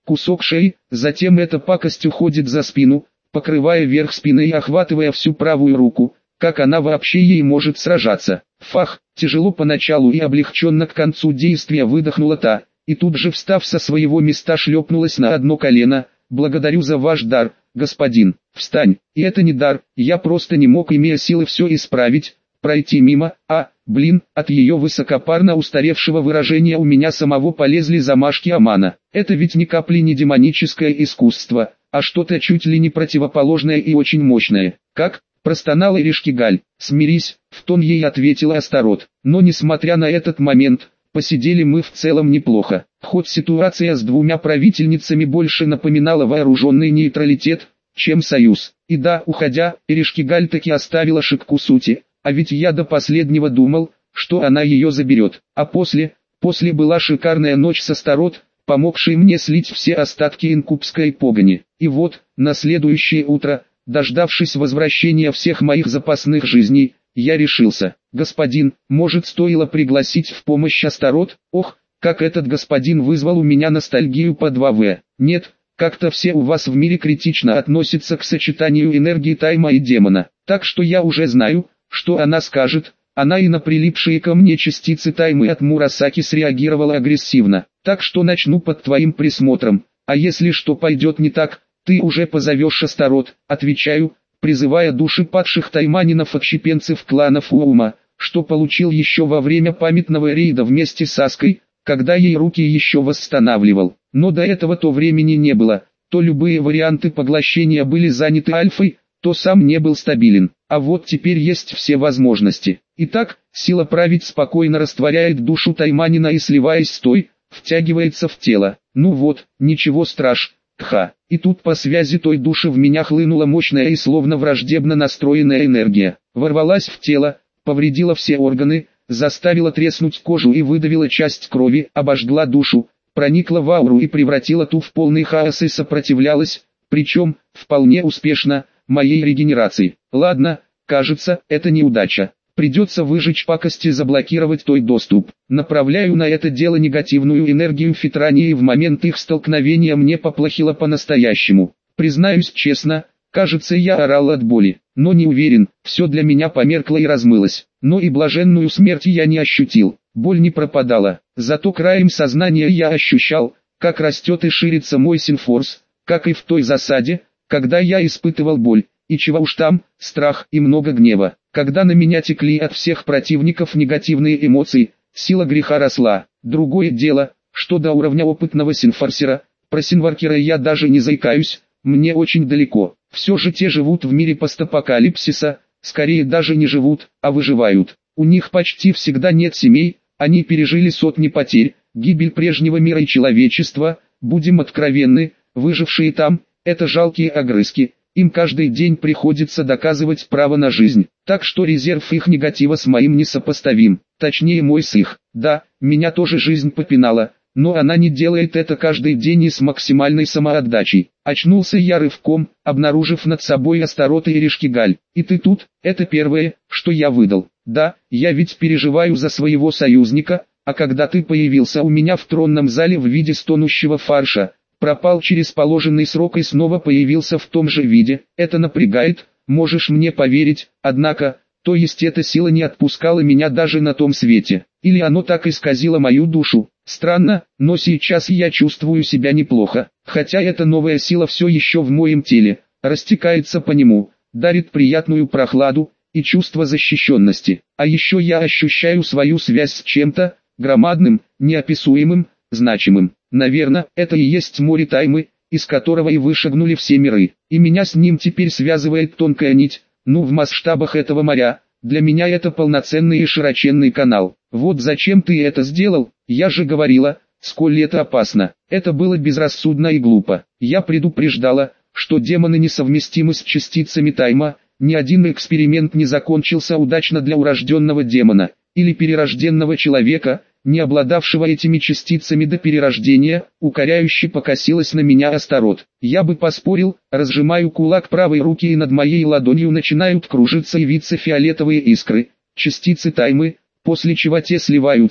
кусок шеи, затем эта пакость уходит за спину, покрывая верх спины и охватывая всю правую руку. Как она вообще ей может сражаться? Фах, тяжело поначалу и облегченно к концу действия выдохнула та, и тут же встав со своего места шлепнулась на одно колено. Благодарю за ваш дар, господин. Встань, и это не дар, я просто не мог, имея силы, все исправить, пройти мимо. А, блин, от ее высокопарно устаревшего выражения у меня самого полезли замашки Амана. Это ведь ни капли не демоническое искусство, а что-то чуть ли не противоположное и очень мощное. Как? Простонала Иришкигаль. «Смирись», — в тон ей ответила Астарот. Но несмотря на этот момент, посидели мы в целом неплохо. Хоть ситуация с двумя правительницами больше напоминала вооруженный нейтралитет, чем союз. И да, уходя, Иришкигаль таки оставила шипку сути, а ведь я до последнего думал, что она ее заберет. А после, после была шикарная ночь с Астарот, помогшей мне слить все остатки инкубской погони. И вот, на следующее утро, дождавшись возвращения всех моих запасных жизней, я решился. Господин, может, стоило пригласить в помощь Астарот? Ох, как этот господин вызвал у меня ностальгию по два вэ. Нет, как-то все у вас в мире критично относятся к сочетанию энергии Тайма и демона. Так что я уже знаю, что она скажет. Она и на прилипшие ко мне частицы Таймы от Мурасаки среагировала агрессивно. Так что начну под твоим присмотром. А если что пойдет не так, ты уже позовешь Астарот, отвечаю, призывая души падших тайманинов-отщепенцев кланов Уоума, что получил еще во время памятного рейда вместе с Аской, когда ей руки еще восстанавливал. Но до этого то времени не было, то любые варианты поглощения были заняты альфой, то сам не был стабилен. А вот теперь есть все возможности. Итак, сила править спокойно растворяет душу тайманина и, сливаясь с той, втягивается в тело. Ну вот, ничего страшного. Ха. И тут по связи той души в меня хлынула мощная и словно враждебно настроенная энергия. Ворвалась в тело, повредила все органы, заставила треснуть кожу и выдавила часть крови, обожгла душу, проникла в ауру и превратила ту в полный хаос и сопротивлялась, причем, вполне успешно, моей регенерации. Ладно, кажется, это неудача. Придется выжечь пакости и заблокировать той доступ. Направляю на это дело негативную энергию Фитрания, и в момент их столкновения мне поплохело по-настоящему. Признаюсь честно, кажется, я орал от боли, но не уверен, все для меня померкло и размылось. Но и блаженную смерть я не ощутил, боль не пропадала. Зато краем сознания я ощущал, как растет и ширится мой синфорс, как и в той засаде, когда я испытывал боль. И чего уж там, страх и много гнева. Когда на меня текли от всех противников негативные эмоции, сила греха росла. Другое дело, что до уровня опытного синфорсера, про синваркера я даже не заикаюсь, мне очень далеко. Все же те живут в мире постапокалипсиса, скорее даже не живут, а выживают. У них почти всегда нет семей, они пережили сотни потерь, гибель прежнего мира и человечества, будем откровенны, выжившие там, это жалкие огрызки. Им каждый день приходится доказывать право на жизнь, так что резерв их негатива с моим несопоставим, точнее мой с их. Да, меня тоже жизнь попинала, но она не делает это каждый день и с максимальной самоотдачей. Очнулся я рывком, обнаружив над собой Астарот и Иришкигаль. И ты тут, это первое, что я выдал. Да, я ведь переживаю за своего союзника, а когда ты появился у меня в тронном зале в виде стонущего фарша, пропал через положенный срок и снова появился в том же виде, это напрягает, можешь мне поверить, однако, то есть эта сила не отпускала меня даже на том свете, или оно так исказило мою душу. Странно, но сейчас я чувствую себя неплохо, хотя эта новая сила все еще в моем теле, растекается по нему, дарит приятную прохладу и чувство защищенности. А еще я ощущаю свою связь с чем-то, громадным, неописуемым, значимым. Наверное, это и есть море Таймы, из которого и вышагнули все миры. И меня с ним теперь связывает тонкая нить, ну в масштабах этого моря, для меня это полноценный и широченный канал. Вот зачем ты это сделал, я же говорила, сколь это опасно. Это было безрассудно и глупо. Я предупреждала, что демоны несовместимы с частицами Тайма, ни один эксперимент не закончился удачно для урожденного демона, или перерожденного человека, не обладавшего этими частицами до перерождения. Укоряюще покосилась на меня Астарот. Я бы поспорил, разжимаю кулак правой руки и над моей ладонью начинают кружиться и виться фиолетовые искры, частицы Таймы, после чего те сливаются,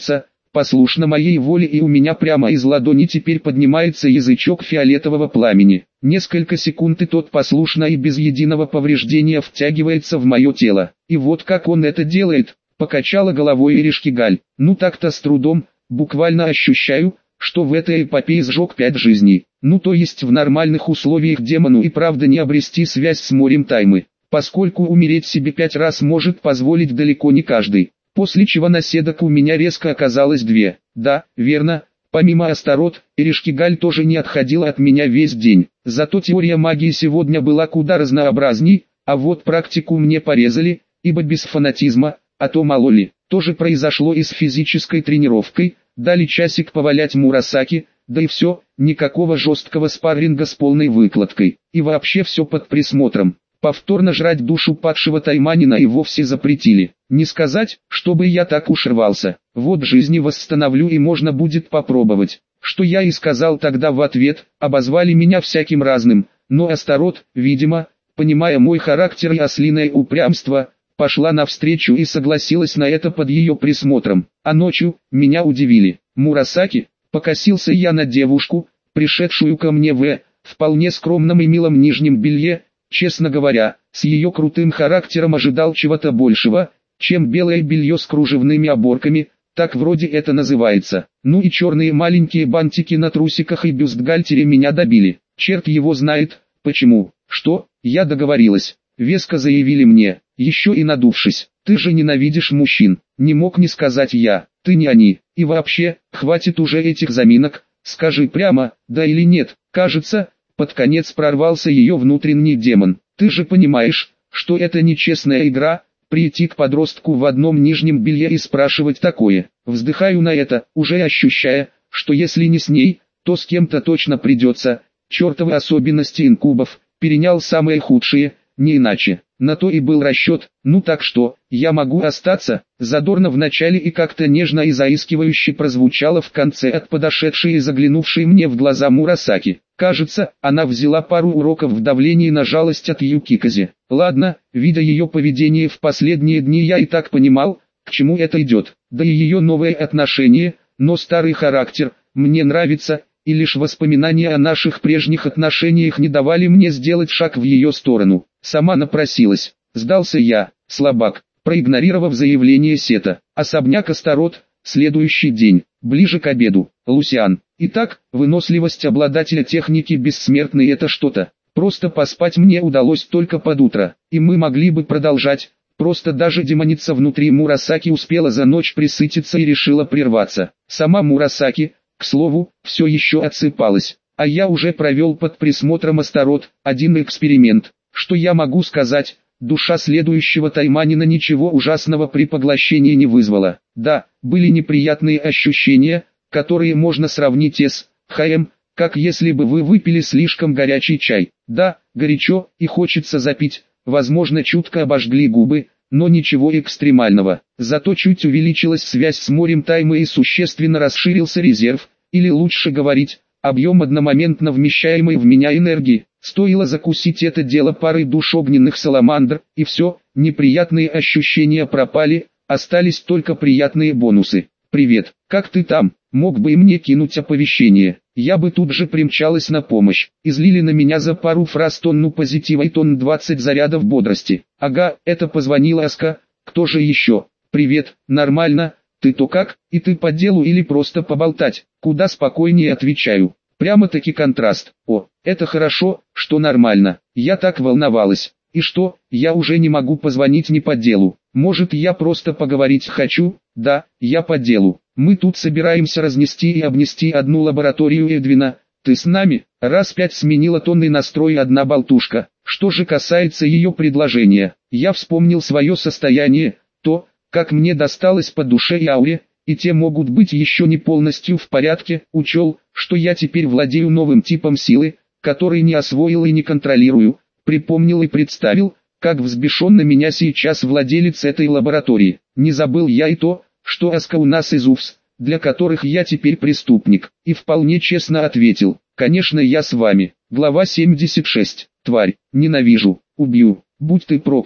послушно моей воле, и у меня прямо из ладони теперь поднимается язычок фиолетового пламени. Несколько секунд, и тот послушно и без единого повреждения втягивается в мое тело. И вот как он это делает, покачала головой Эришкигаль. Ну так-то с трудом, буквально ощущаю, что в этой эпопее сжег пять жизней. Ну то есть в нормальных условиях демону и правда не обрести связь с морем таймы, поскольку умереть себе пять раз может позволить далеко не каждый. После чего наседок у меня резко оказалось две. Да, верно, помимо Астарот, Эришкигаль тоже не отходила от меня весь день. Зато теория магии сегодня была куда разнообразней, а вот практику мне порезали, ибо без фанатизма, а то мало ли. Тоже произошло и с физической тренировкой, дали часик повалять Мурасаки, да и все, никакого жесткого спарринга с полной выкладкой. И вообще все под присмотром. Повторно жрать душу падшего тайманина и вовсе запретили. Не сказать, чтобы я так уж рвался. Вот жизни восстановлю и можно будет попробовать. Что я и сказал тогда в ответ, обозвали меня всяким разным, но Астарот, видимо, понимая мой характер и ослиное упрямство, пошла навстречу и согласилась на это под ее присмотром. А ночью, меня удивили. Мурасаки, покосился я на девушку, пришедшую ко мне в вполне скромном и милом нижнем белье. Честно говоря, с ее крутым характером ожидал чего-то большего, чем белое белье с кружевными оборками, так вроде это называется. Ну и черные маленькие бантики на трусиках и бюстгальтере меня добили. Черт его знает, почему. Что, я договорилась, веско заявили мне, еще и надувшись. Ты же ненавидишь мужчин, не мог не сказать я, ты не они. И вообще, хватит уже этих заминок, скажи прямо, да или нет. Кажется, под конец прорвался ее внутренний демон. Ты же понимаешь, что это нечестная игра, прийти к подростку в одном нижнем белье и спрашивать такое. Вздыхаю на это, уже ощущая, что если не с ней, то с кем-то точно придется. Чертовы особенности инкубов, перенял самые худшие, не иначе. На то и был расчет. Ну так что, я могу остаться? Задорно в начале и как-то нежно и заискивающе прозвучало в конце от подошедшей и заглянувшей мне в глаза Мурасаки. Кажется, она взяла пару уроков в давлении на жалость от Юкикази. Ладно, видя ее поведение в последние дни, я и так понимал, к чему это идет. Да и ее новое отношение, но старый характер, мне нравится, и лишь воспоминания о наших прежних отношениях не давали мне сделать шаг в ее сторону. Сама напросилась, сдался я, слабак, проигнорировав заявление Сета. Особняк Астарот, следующий день, ближе к обеду, Лусиан. Итак, выносливость обладателя техники бессмертной — это что-то. Просто поспать мне удалось только под утро, и мы могли бы продолжать, просто даже демоница внутри Мурасаки успела за ночь присытиться и решила прерваться. Сама Мурасаки, к слову, все еще отсыпалась, а я уже провел под присмотром Астарот один эксперимент. Что я могу сказать, душа следующего тайманина ничего ужасного при поглощении не вызвала. Да, были неприятные ощущения, которые можно сравнить с ХМ, как если бы вы выпили слишком горячий чай. Да, горячо и хочется запить, возможно чутко обожгли губы, но ничего экстремального. Зато чуть увеличилась связь с морем таймы и существенно расширился резерв, или лучше говорить, объем одномоментно вмещаемой в меня энергии. Стоило закусить это дело парой душ огненных саламандр, и все, неприятные ощущения пропали, остались только приятные бонусы. «Привет, как ты там?» Мог бы и мне кинуть оповещение, я бы тут же примчалась на помощь. Излили на меня за пару фраз тонну позитива и тонн двадцать зарядов бодрости. Ага, это позвонила Аска, кто же еще? Привет, нормально, ты то как, и ты по делу или просто поболтать? Куда спокойнее отвечаю. Прямо-таки контраст. О, это хорошо, что нормально, я так волновалась. И что, я уже не могу позвонить не по делу. Может, я просто поговорить хочу? Да, я по делу. Мы тут собираемся разнести и обнести одну лабораторию Эдвина. Ты с нами? Раз пять сменила тонный настрой одна болтушка. Что же касается ее предложения, я вспомнил свое состояние, то, как мне досталось по душе и ауре, и те могут быть еще не полностью в порядке, учел, что я теперь владею новым типом силы, который не освоил и не контролирую, припомнил и представил, как взбешен на меня сейчас владелец этой лаборатории. Не забыл я и то, что Аска у нас из УФС, для которых я теперь преступник, и вполне честно ответил, конечно я с вами. Глава семьдесят шесть. Тварь, ненавижу, убью, будь ты проклят.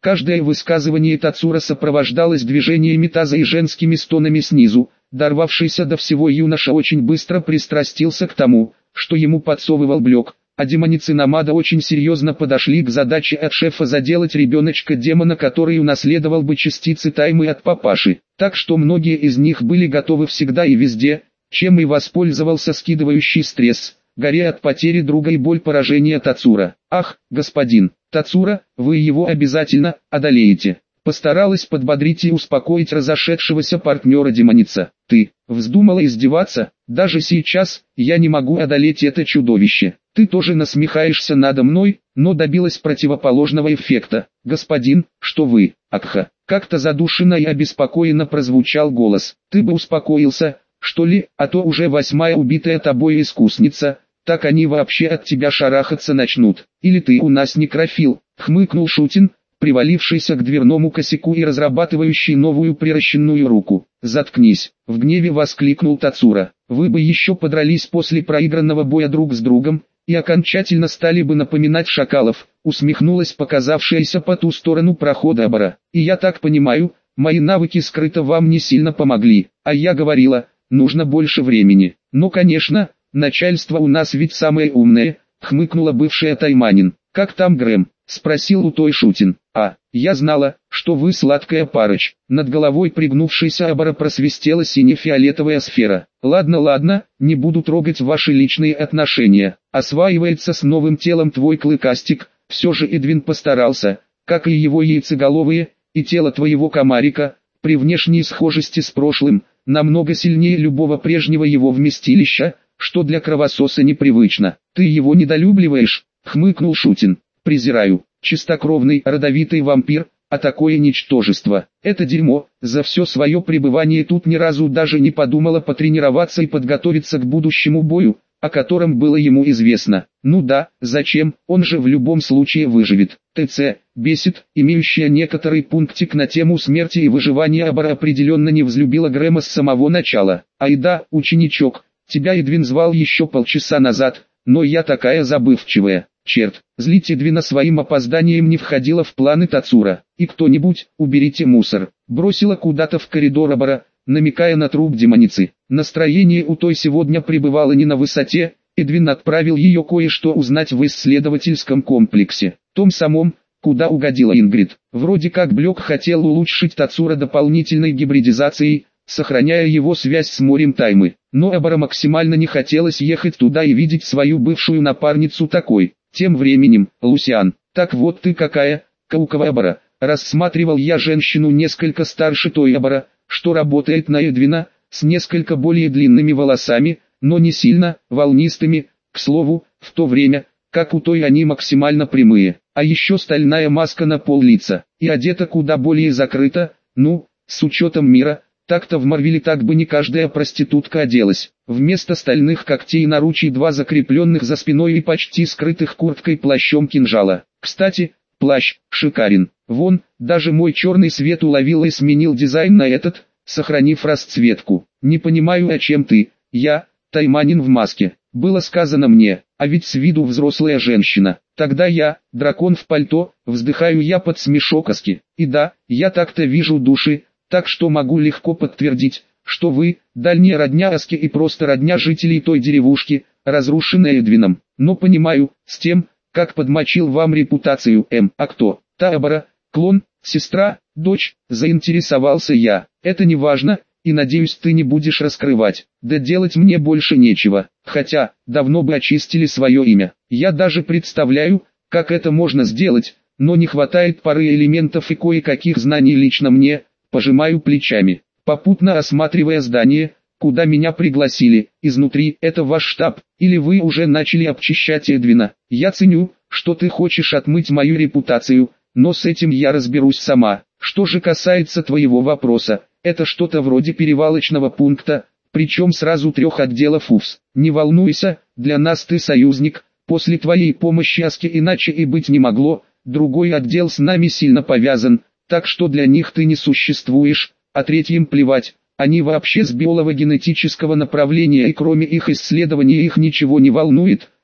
Каждое высказывание Тацура сопровождалось движениями таза и женскими стонами снизу. Дорвавшийся до всего юноша очень быстро пристрастился к тому, что ему подсовывал Блек, а демоницы Намада очень серьезно подошли к задаче от шефа заделать ребеночка-демона, который унаследовал бы частицы таймы от папаши. Так что многие из них были готовы всегда и везде, чем и воспользовался скидывающий стресс, горе от потери друга и боль поражения Тацура. «Ах, господин Тацура, вы его обязательно одолеете!» Постаралась подбодрить и успокоить разошедшегося партнера демоница. «Ты вздумала издеваться? Даже сейчас я не могу одолеть это чудовище. Ты тоже насмехаешься надо мной, но добилась противоположного эффекта. Господин, что вы, Акха?» Как-то задушенно и обеспокоенно прозвучал голос. «Ты бы успокоился, что ли, а то уже восьмая убитая тобой искусница, так они вообще от тебя шарахаться начнут. Или ты у нас некрофил?» Хмыкнул Шутин, привалившийся к дверному косяку и разрабатывающий новую приращенную руку. «Заткнись!» — в гневе воскликнул Тацура. «Вы бы еще подрались после проигранного боя друг с другом, и окончательно стали бы напоминать шакалов», — усмехнулась показавшаяся по ту сторону прохода Абара. «И я так понимаю, мои навыки скрыто вам не сильно помогли, а я говорила, нужно больше времени. Но конечно, начальство у нас ведь самое умное», — хмыкнула бывшая Тайманин. «Как там Грэм?» — спросил у той Шутин. «А, я знала, что вы сладкая парочь». Над головой пригнувшейся Абара просвистела сине-фиолетовая сфера. «Ладно, ладно, не буду трогать ваши личные отношения. Осваивается с новым телом твой клыкастик». Все же Эдвин постарался, как и его яйцеголовые, и тело твоего комарика, при внешней схожести с прошлым, намного сильнее любого прежнего его вместилища, что для кровососа непривычно. «Ты его недолюбливаешь?» — хмыкнул Шутин. «Презираю. Чистокровный, родовитый вампир, а такое ничтожество. Это дерьмо, за все свое пребывание тут ни разу даже не подумала потренироваться и подготовиться к будущему бою, о котором было ему известно. Ну да, зачем, он же в любом случае выживет». ТЦ, бесит, имеющая некоторый пунктик на тему смерти и выживания Абара определенно не взлюбила Грэма с самого начала. «Ай да, ученичок, тебя Эдвин звал еще полчаса назад, но я такая забывчивая». Черт, злить Эдвина своим опозданием не входило в планы Тацура. «И кто-нибудь, уберите мусор», бросила куда-то в коридор Абара, намекая на труп демоницы. Настроение у той сегодня пребывало не на высоте, Эдвин отправил ее кое-что узнать в исследовательском комплексе, том самом, куда угодила Ингрид. Вроде как Блек хотел улучшить Тацура дополнительной гибридизацией, сохраняя его связь с морем таймы. Но Абара максимально не хотелось ехать туда и видеть свою бывшую напарницу такой. Тем временем, Лусиан, так вот ты какая, Каукова Абара, рассматривал я женщину несколько старше той Абара, что работает на Эдвина, с несколько более длинными волосами, но не сильно волнистыми, к слову, в то время, как у той они максимально прямые, а еще стальная маска на пол лица, и одета куда более закрыто, ну, с учетом мира. Так-то в Марвеле так бы не каждая проститутка оделась. Вместо стальных когтей и наручий два закрепленных за спиной и почти скрытых курткой плащом кинжала. Кстати, плащ шикарен. Вон, даже мой черный свет уловил и сменил дизайн на этот, сохранив расцветку. «Не понимаю, о чем ты, я, Тайманин в маске», было сказано мне, а ведь с виду взрослая женщина. Тогда я, дракон в пальто, вздыхаю я под смешок Аски. И да, я так-то вижу души, так что могу легко подтвердить, что вы, дальняя родня Аски и просто родня жителей той деревушки, разрушенная Эдвином. Но понимаю, с тем, как подмочил вам репутацию М. А кто? Та Абара, клон, сестра, дочь, заинтересовался я. Это не важно, и надеюсь ты не будешь раскрывать. Да делать мне больше нечего, хотя, давно бы очистили свое имя. Я даже представляю, как это можно сделать, но не хватает пары элементов и кое-каких знаний лично мне. Пожимаю плечами, попутно осматривая здание, куда меня пригласили. Изнутри, это ваш штаб, или вы уже начали обчищать Эдвина? Я ценю, что ты хочешь отмыть мою репутацию, но с этим я разберусь сама. Что же касается твоего вопроса, это что-то вроде перевалочного пункта, причем сразу трех отделов УФС. Не волнуйся, для нас ты союзник, после твоей помощи Аске иначе и быть не могло, другой отдел с нами сильно повязан. Так что для них ты не существуешь, а третьим плевать, они вообще с биолого-генетического направления и кроме их исследований их ничего не волнует,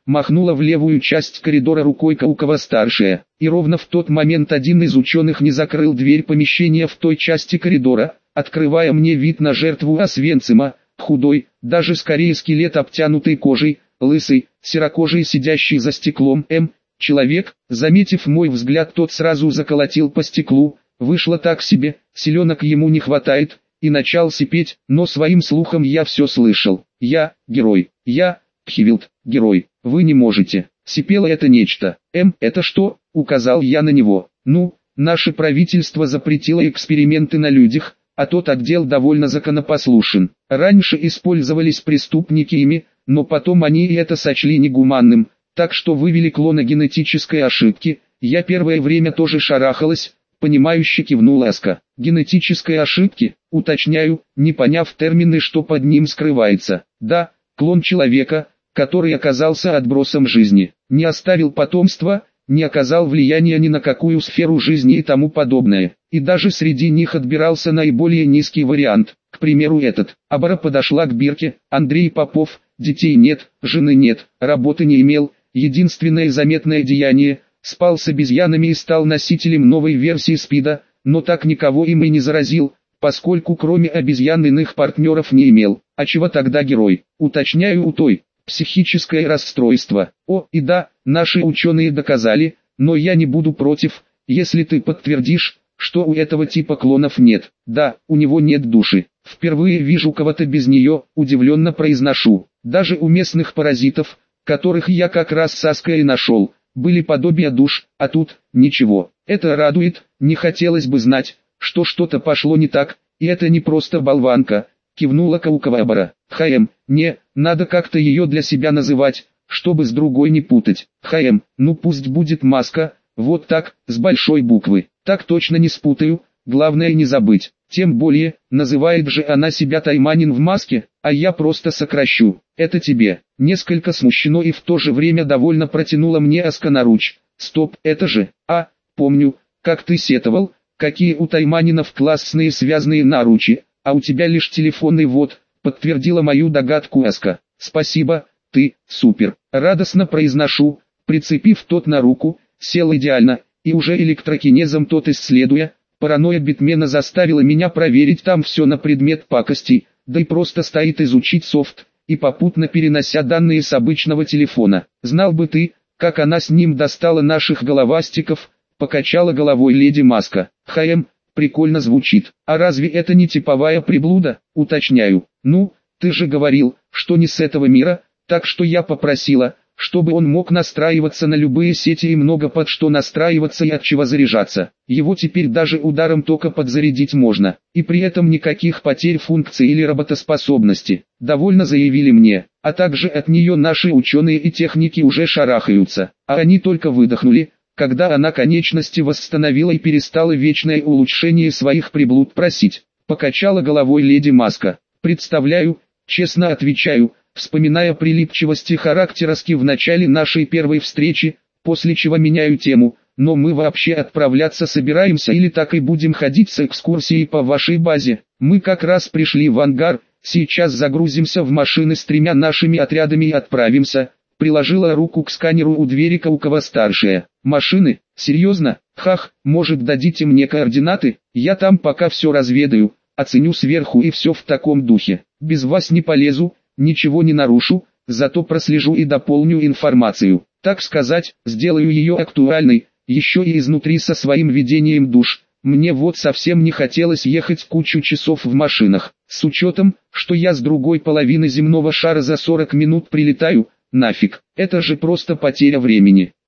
махнула в левую часть коридора рукой Каукова-старшая. И ровно в тот момент один из ученых не закрыл дверь помещения в той части коридора, открывая мне вид на жертву Освенцима, худой, даже скорее скелет обтянутый кожей, лысый, серокожий сидящий за стеклом М. Человек, заметив мой взгляд, тот сразу заколотил по стеклу, вышло так себе, селенок ему не хватает, и начал сипеть, но своим слухом я все слышал. Я, герой, я, Пхивилд, герой, вы не можете, сипело это нечто. М, это что, указал я на него. Ну, наше правительство запретило эксперименты на людях, а тот отдел довольно законопослушен. Раньше использовались преступники ими, но потом они и это сочли негуманным, так что вывели клона генетической ошибки. Я первое время тоже шарахалась, понимающе кивнула Аска. Генетической ошибки, уточняю, не поняв термины, что под ним скрывается. Да, клон человека, который оказался отбросом жизни, не оставил потомства, не оказал влияния ни на какую сферу жизни и тому подобное. И даже среди них отбирался наиболее низкий вариант. К примеру этот. Абара подошла к Бирке, Андрей Попов, детей нет, жены нет, работы не имел, единственное заметное деяние, спал с обезьянами и стал носителем новой версии СПИДа, но так никого им и не заразил, поскольку кроме обезьян иных партнеров не имел. А чего тогда герой? Уточняю у той. Психическое расстройство. О, и да, наши ученые доказали, но я не буду против, если ты подтвердишь, что у этого типа клонов нет. Да, у него нет души. Впервые вижу кого-то без нее, удивленно произношу. Даже у местных паразитов, которых я как раз с Аской и нашел, были подобия душ, а тут ничего. Это радует, не хотелось бы знать, что что-то пошло не так, и это не просто болванка, кивнула Каукова-Абара. ХМ, не, надо как-то ее для себя называть, чтобы с другой не путать. ХМ, ну пусть будет Маска, вот так, с большой буквы. Так точно не спутаю, главное не забыть. Тем более, называет же она себя Тайманин в маске, а я просто сокращу. Это тебе. Несколько смущено и в то же время довольно протянула мне Аска наруч. Стоп, это же, а, помню, как ты сетовал, какие у Тайманинов классные связанные наручи, а у тебя лишь телефонный вот, подтвердила мою догадку Аска. Спасибо, ты, супер. Радостно произношу, прицепив тот на руку, сел идеально, и уже электрокинезом тот исследуя, паранойя Битмена заставила меня проверить там все на предмет пакостей, да и просто стоит изучить софт, и попутно перенося данные с обычного телефона. Знал бы ты, как она с ним достала наших головастиков, покачала головой леди Маска. ХМ, прикольно звучит. А разве это не типовая приблуда, уточняю. Ну, ты же говорил, что не с этого мира, так что я попросила, чтобы он мог настраиваться на любые сети и много под что настраиваться и от чего заряжаться. Его теперь даже ударом тока подзарядить можно, и при этом никаких потерь функции или работоспособности. Довольно заявили мне, а также от нее наши ученые и техники уже шарахаются, а они только выдохнули, когда она конечности восстановила и перестала вечное улучшение своих приблуд просить. Покачала головой леди Маска. Представляю, честно отвечаю, вспоминая прилипчивости характероски в начале нашей первой встречи, после чего меняю тему, но мы вообще отправляться собираемся или так и будем ходить с экскурсией по вашей базе? Мы как раз пришли в ангар, сейчас загрузимся в машины с тремя нашими отрядами и отправимся. Приложила руку к сканеру у двери Каукова-старшая. Машины? Серьезно? Хах, может дадите мне координаты? Я там пока все разведаю, оценю сверху и все в таком духе. Без вас не полезу, ничего не нарушу, зато прослежу и дополню информацию. Так сказать, сделаю ее актуальной, еще и изнутри со своим ведением душ. Мне вот совсем не хотелось ехать кучу часов в машинах. С учетом, что я с другой половины земного шара за сорок минут прилетаю, нафиг, это же просто потеря времени.